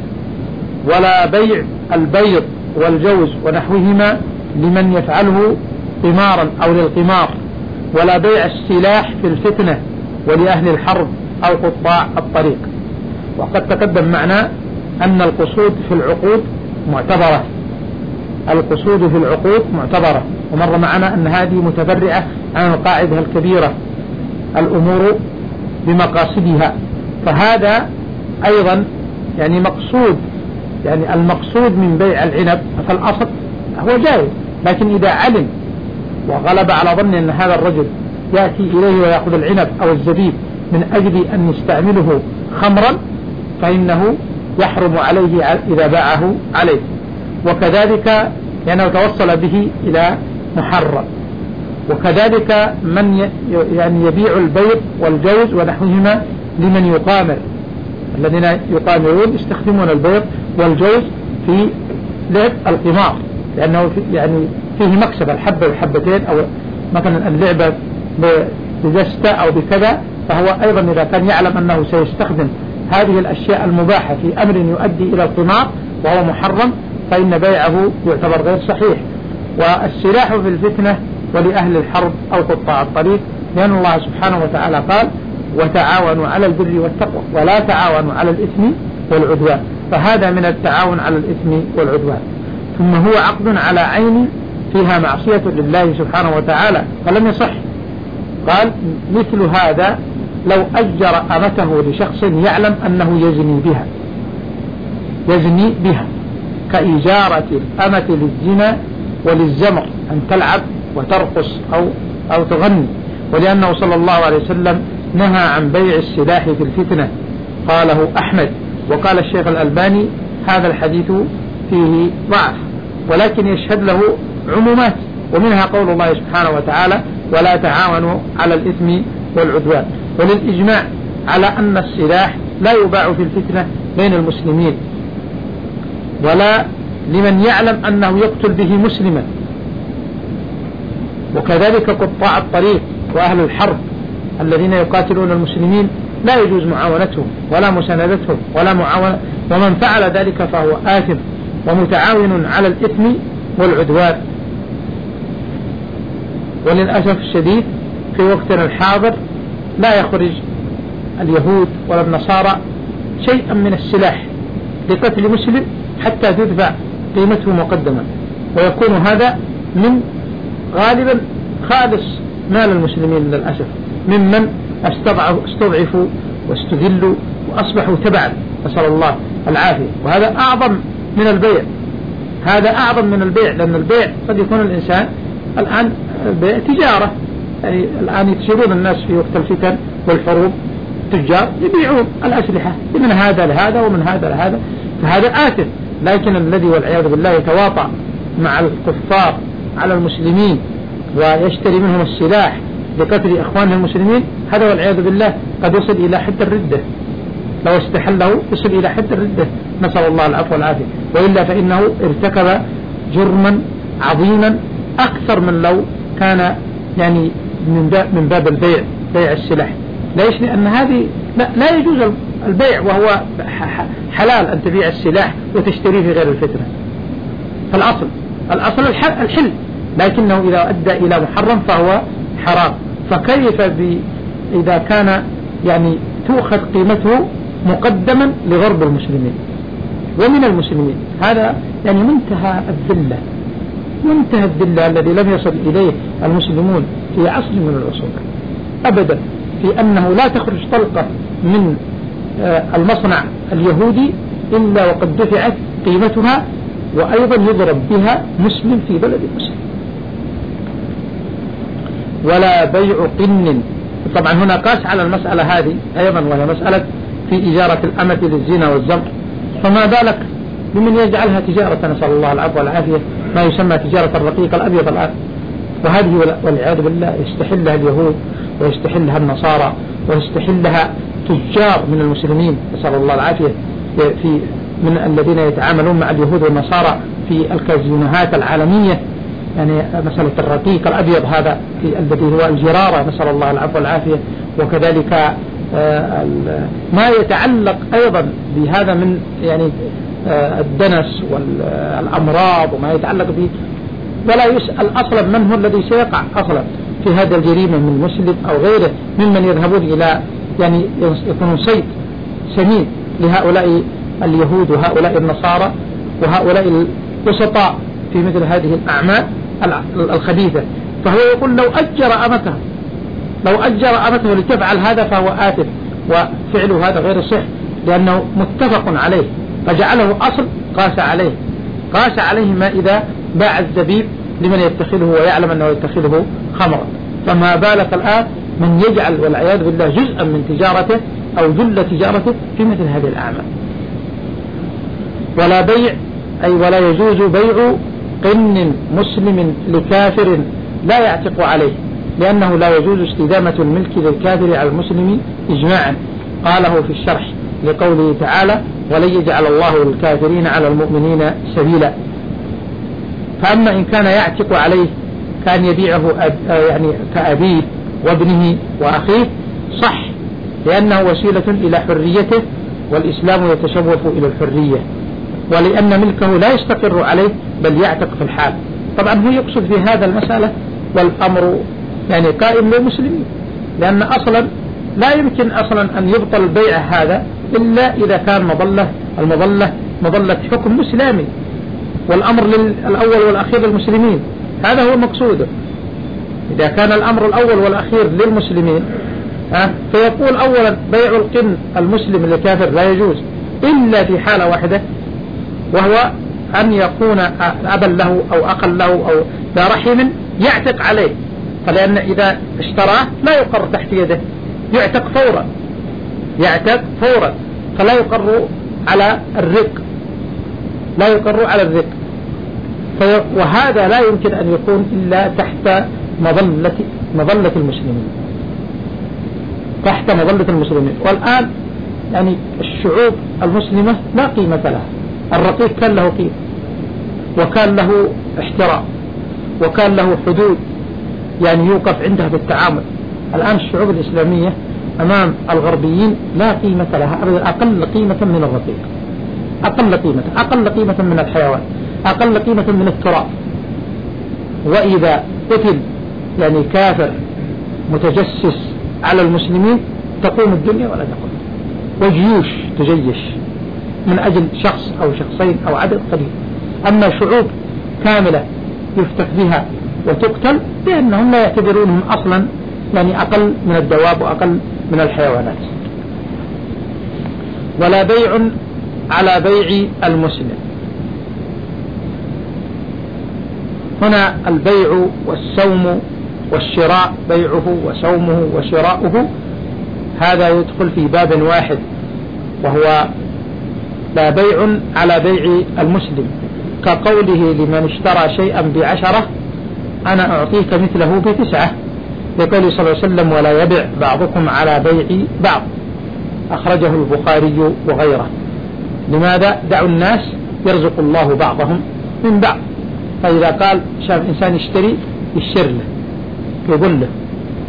A: ولا بيع البيض والجوز ونحوهما لمن يفعله قمارا أو للقمار، ولا بيع السلاح في الفتنة ولأهل الحرب أو قطاع الطريق. وقد تقدم معنا أن القصود في العقود معتبرة، القصود في العقود معتبرة، ومر معنا أن هذه متفرعة عن القاعدة الكبيرة الأمور بمقاصدها. فهذا أيضا يعني مقصود، يعني المقصود من بيع العنب فالأصل هو جائز، لكن إذا علم وغلب على ظن أن هذا الرجل يأتي إليه ويأخذ العنب أو الزبيب من أجل أن يستعمله خمرا فإنه يحرم عليه إذا باعه عليه، وكذلك لأنه توصل به إلى محرم. وكذلك من يعني يبيع البيض والجوز ونحوهما لمن يقامر، الذين يقامرون يستخدمون البيض والجوز في لعب القمار، لأنه يعني فيه مكسب، الحبة والحبتين، أو مثلا اللعبة بجستة أو بكذا، فهو أيضا إذا كان يعلم أنه سيستخدم هذه الأشياء المباحة في أمر يؤدي إلى القمار وهو محرم فإن بيعه يعتبر غير صحيح. والسلاح في الفتنة ولأهل الحرب أو قطاع الطريق، لأن الله سبحانه وتعالى قال: وتعاونوا على البر والتقوى ولا تعاونوا على الإثم والعدوان، فهذا من التعاون على الإثم والعدوان. ثم هو عقد على عين فيها معصية لله سبحانه وتعالى فلم يصح. قال: مثل هذا لو أجر أمته لشخص يعلم أنه يزني بها، يزني بها كإجارة الأمة للزنا وللزمر، أن تلعب وترقص أو, أو تغني، ولأنه صلى الله عليه وسلم نهى عن بيع السلاح في الفتنة، قاله أحمد. وقال الشيخ الألباني: هذا الحديث فيه ضعف، ولكن يشهد له عمومات، ومنها قول الله سبحانه وتعالى: ولا تعاونوا على الإثم والعدوان. وللإجماع على أن السلاح لا يباع في الفتنة بين المسلمين، ولا لمن يعلم أنه يقتل به مسلما. وكذلك قطاع الطريق وأهل الحرب الذين يقاتلون المسلمين لا يجوز معاونتهم ولا مساندتهم ولا معاونة، ومن فعل ذلك فهو آثم ومتعاون على الإثم والعدوان. وللأسف الشديد في وقتنا الحاضر لا يخرج اليهود ولا النصارى شيئا من السلاح لقتل مسلم حتى تدفع قيمته مقدما، ويكون هذا من غالبا خالص مال المسلمين للأسف، ممن استضعفوا واستذلوا وأصبحوا تبعا، نسأل الله العافية. وهذا أعظم من البيع، هذا أعظم من البيع، لأن البيع قد يكون الإنسان الآن البيع تجارة، يعني الآن يتشيرون الناس في وقت الفتن والحروب، تجار يبيعون الأسلحة من هذا لهذا ومن هذا لهذا، فهذا آثم. لكن الذي والعياذ بالله يتواطأ مع الكفار على المسلمين ويشتري منهم السلاح لقتل إخوانه المسلمين، هذا والعياذ بالله قد يصل إلى حد الردة، لو استحله يصل إلى حد الردة، نسأل الله العفو والعافية. وإلا فإنه ارتكب جرما عظيما أكثر من لو كان يعني من باب البيع، بيع السلاح. ليش؟ لأن هذه لا, لا يجوز البيع وهو حلال أن تبيع السلاح وتشتريه في غير الفتنة. فالأصل الأصل الحل، لكنه إذا أدى إلى محرم فهو حرام. فكيف إذا كان يعني تؤخذ قيمته مقدما لغرب المسلمين ومن المسلمين؟ هذا يعني منتهى الذلة، منتهى الذلة الذي لم يصل إليه المسلمون في عصر من العصور أبدا، في أنه لا تخرج طلقة من المصنع اليهودي إلا وقد دفعت قيمتها، وأيضا يضرب بها مسلم في بلد مسلم. ولا بيع قن. طبعا هنا قاس على المسألة هذه أيضا، وهي مسألة في إجارة الأمة للزنا والزمر، فما بالك بمن يجعلها تجارة، نسأل الله العفو والعافية، ما يسمى تجارة الرقيق الأبيض الآن. وهذه والعياذ بالله يستحلها اليهود ويستحلها النصارى ويستحلها تجار من المسلمين، نسأل الله العافية، في من الذين يتعاملون مع اليهود والنصارى في الكازينوهات العالمية. يعني مسألة الرقيق الأبيض هذا في الذي هو الجرارة، نسأل الله العفو والعافية. وكذلك ما يتعلق أيضا بهذا من يعني الدنس والأمراض وما يتعلق به، ولا يسأل أصلا من هو الذي سيقع أصلا في هذا الجريمة من مسلم أو غيره ممن يذهبون إلى يعني يكونون صيد سمين لهؤلاء اليهود وهؤلاء النصارى وهؤلاء الوسطاء في مثل هذه الأعمال الخبيثة. فهو يقول لو أجر أمته لو أجر أمته لتفعل هذا فهو آثم، وفعله هذا غير صح لأنه متفق عليه، فجعله أصل قاس عليه قاس عليه ما إذا باع الزبيب لمن يتخذه ويعلم أنه يتخذه خمرا، فما بالك الآن من يجعل والعياذ بالله جزءا من تجارته أو جل تجارته في مثل هذه الأعمال. ولا بيع أي ولا يجوز بيع قن مسلم لكافر لا يعتق عليه، لأنه لا يجوز استدامة الملك للكافر على المسلم إجماعا، قاله في الشرح لقوله تعالى ولن يجعل الله للكافرين على المؤمنين سبيلا. فأما إن كان يعتق عليه كان يبيعه يعني كأبيه وابنه وأخيه صح، لأنه وسيلة إلى حريته، والإسلام يتشوف إلى الحرية، ولأن ملكه لا يستقر عليه بل يعتق في الحال. طبعا هو يقصد في هذا المسألة والأمر يعني قائم للمسلمين، لأن أصلا لا يمكن أصلا أن يبطل بيع هذا إلا إذا كان مظلة المظلة مظلة حكم إسلامي، والأمر الأول والأخير للمسلمين، هذا هو مقصوده. إذا كان الأمر الأول والأخير للمسلمين فيقول أولا بيع القن المسلم للكافر لا يجوز إلا في حالة واحدة، وهو أن يكون أبا له أو أخا له أو ذا رحم يعتق عليه، فلأن إذا اشتراه لا يقر تحت يده، يعتق فورا يعتق فورا فلا يقر على الرق لا يقر على الرق وهذا لا يمكن أن يكون إلا تحت مظلة مظلة المسلمين تحت مظلة المسلمين. والآن يعني الشعوب المسلمة لا قيمة لها، الرقيق كان له قيمة وكان له احترام وكان له حدود يعني يوقف عندها بالتعامل. الآن الشعوب الإسلامية أمام الغربيين لا قيمة لها أبدا، أقل قيمة من الرقيق، أقل قيمة أقل قيمة من الحيوان، أقل قيمة من التراب. وإذا قتل يعني كافر متجسس على المسلمين تقوم الدنيا ولا تقوم، وجيوش تجيش من أجل شخص أو شخصين أو عدد قليل. أما شعوب كاملة يفتك بها وتقتل لأنهم لا يعتبرونهم أصلا يعني أقل من الدواب وأقل من الحيوانات. ولا بيع على بيع المسلم. هنا البيع والسوم والشراء، بيعه وسومه وشراؤه هذا يدخل في باب واحد، وهو لا بيع على بيع المسلم، كقوله لمن اشترى شيئا بعشرة أنا أعطيك مثله بتسعة، لقوله صلى الله عليه وسلم ولا يبيع بعضكم على بيع بعض، أخرجه البخاري وغيره. لماذا؟ دعوا الناس يرزق الله بعضهم من بعض، فإذا قال شاف إنسان يشتري يشتر له يقول له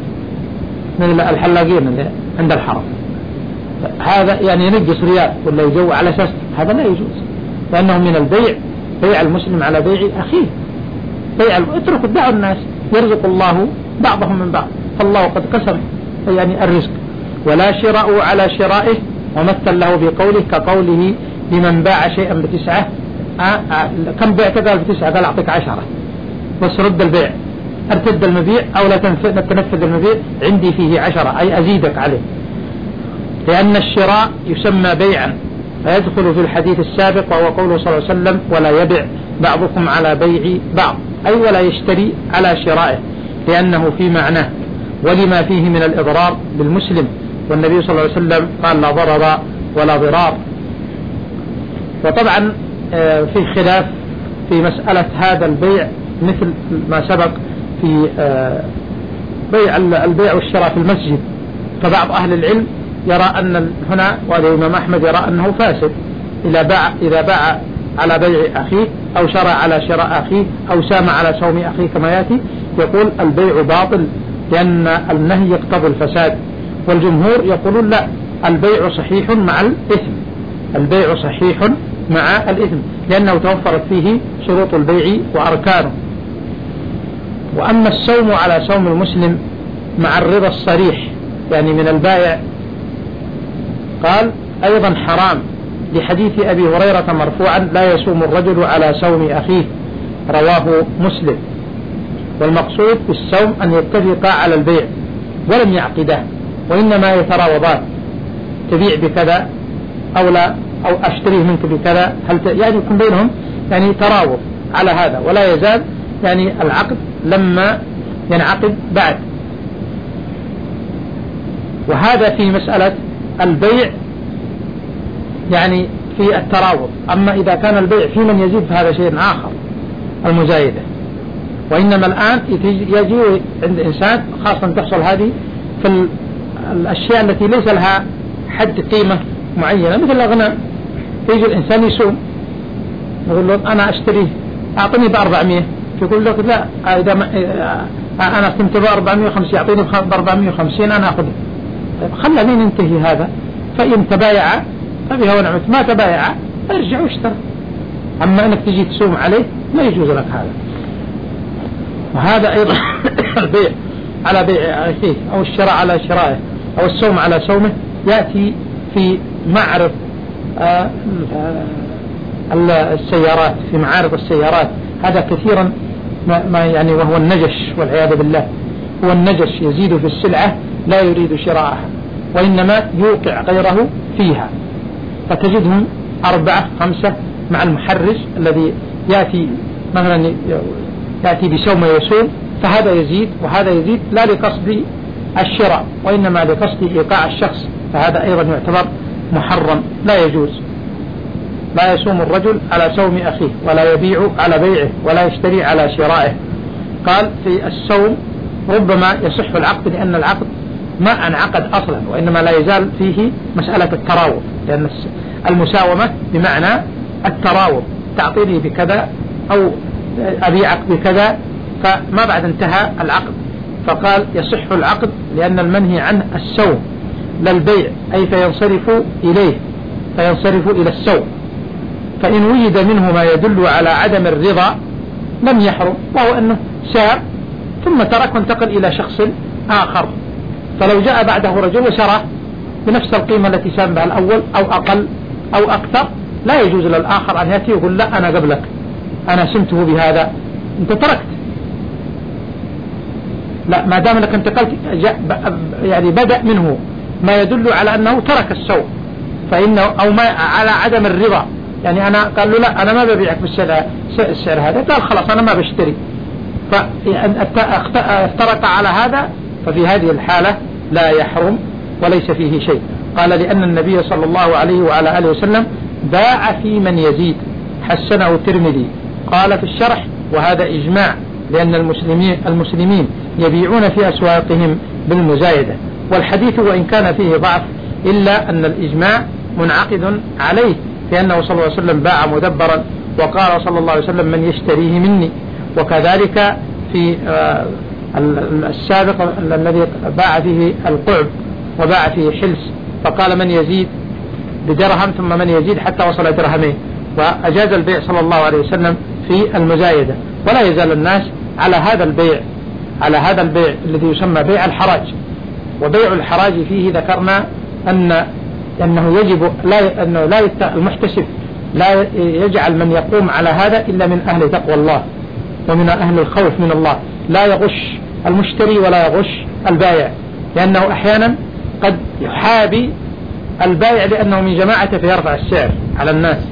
A: من الحلاقين عند الحرم، هذا يعني ينقص ريال ولا يجو على أساس هذا لا يجوز، لأنه من البيع، بيع المسلم على بيع أخيه، بيع اترك دعوا الناس يرزق الله بعضهم من بعض، فالله قد قسم يعني الرزق. ولا شراء على شرائه، ومثل له بقوله كقوله لمن باع شيئا بتسعة، آه آه كم بعت؟ قال بتسعة، قال أعطيك عشرة بس رد البيع، ارتد المبيع أو لا تنفذ المبيع، عندي فيه عشرة أي أزيدك عليه، لأن الشراء يسمى بيعا، فيدخل في الحديث السابق وهو قوله صلى الله عليه وسلم ولا يبع بعضكم على بيع بعض، أي ولا يشتري على شرائه، لأنه في معناه ولما فيه من الإضرار بالمسلم، والنبي صلى الله عليه وسلم قال لا ضرر ولا ضرار. وطبعا في خلاف في مسألة هذا البيع مثل ما سبق في بيع البيع والشراء في المسجد، فبعض أهل العلم يرى أن هنا، والإمام أحمد يرى أنه فاسد إذا باع إذا باع على بيع أخيه أو شرى على شراء أخيه أو سام على سوم أخيه كما يأتي، يقول البيع باطل لأن النهي يقتضي الفساد. والجمهور يقولون لا، البيع صحيح مع الإثم، البيع صحيح مع الإثم لأنه توفرت فيه شروط البيع وأركانه. وأما السوم على سوم المسلم مع الرضا الصريح يعني من البائع، قال أيضا حرام لحديث أبي هريرة مرفوعا لا يسوم الرجل على سوم أخيه، رواه مسلم. والمقصود بالسوم أن يتفقا على البيع ولم يعقده، وإنما يتراوضان، تبيع بكذا أو لا، أو أشتريه منك بكذا، هل ت... يعني يكون بينهم يعني تراوض على هذا، ولا يزال يعني العقد لما ينعقد بعد. وهذا في مسألة البيع يعني في التراوض. أما إذا كان البيع في من يزيد فهذا شيء آخر، المزايدة. وإنما الآن يجي عند إنسان خاصة تحصل هذه في الأشياء التي ليس لها حد قيمة معينة مثل الأغنام، يجي الإنسان يسوم يقول له أنا أشتريه أعطني بأربعمية، يقول لك لا إذا ما أنا استمت بأربعمية وخمسين يعطيني بأربعمية وخمسين أنا أخذه. طيب خلنا ننتهي هذا، فإن تبايع فبها ونعمت، ما تبايع ارجع واشتري. أما أنك تجي تسوم عليه ما يجوز لك هذا. وهذا أيضا البيع على بيع أخيه أو الشراء على شرائه أو السوم على سومه يأتي في معرض السيارات، في معارض السيارات. هذا كثيرا ما يعني وهو النجش والعياذ بالله، هو النجش يزيد في السلعة لا يريد شراءها وإنما يوقع غيره فيها، فتجدهم أربعة خمسة مع المحرج الذي يأتي مثلا يأتي بسوم يسوم، فهذا يزيد وهذا يزيد لا لقصد الشراء وإنما لقصد إيقاع الشخص، فهذا أيضا يعتبر محرم لا يجوز. لا يسوم الرجل على سوم أخيه ولا يبيع على بيعه ولا يشتري على شرائه. قال في السوم ربما يصح العقد لأن العقد ما انعقد أصلا، وإنما لا يزال فيه مسألة التراوض، لأن المساومة بمعنى التراوض، تعطيني بكذا أو أبيعك بكذا، فما بعد انتهى العقد. فقال يصح العقد لأن المنهي عنه السوم لا البيع، أي فينصرف إليه، فينصرف إلى السوم. فإن وجد منه ما يدل على عدم الرضا لم يحرم، وهو أنه سار ثم ترك وانتقل إلى شخص آخر. فلو جاء بعده رجل وشرى بنفس القيمة التي سام بها الأول أو أقل أو أكثر، لا يجوز للآخر أن يأتي ويقول لا أنا قبلك، أنا سمته بهذا، أنت تركت. لا، ما دام أنك انتقلت يعني بدأ منه ما يدل على أنه ترك السوء، فإنه أو ما على عدم الرضا، يعني أنا قال له لا أنا ما ببيعك بالسعر السعر هذا، قال خلاص أنا ما بشتري، فافترق على هذا، ففي هذه الحالة لا يحرم وليس فيه شيء. قال لأن النبي صلى الله عليه وعلى آله وسلم باع في من يزيد، حسنه الترمذي. قال في الشرح وهذا إجماع، لأن المسلمين المسلمين يبيعون في أسواقهم بالمزايدة. والحديث وإن كان فيه ضعف إلا أن الإجماع منعقد عليه، لأنه صلى الله عليه وسلم باع مدبرا، وقال صلى الله عليه وسلم من يشتريه مني. وكذلك في السابق الذي باع فيه القعب وباع فيه حلس، فقال من يزيد بدرهم ثم من يزيد حتى وصل درهمين، وأجاز البيع صلى الله عليه وسلم في المزايدة. ولا يزال الناس على هذا البيع على هذا البيع الذي يسمى بيع الحراج. وبيع الحراج فيه ذكرنا أن أنه يجب لا أنه لا المحتسب لا يجعل من يقوم على هذا إلا من أهل تقوى الله ومن أهل الخوف من الله، لا يغش المشتري ولا يغش البائع، لأنه أحيانا قد يحابي البائع لأنه من جماعته فيرفع السعر على الناس،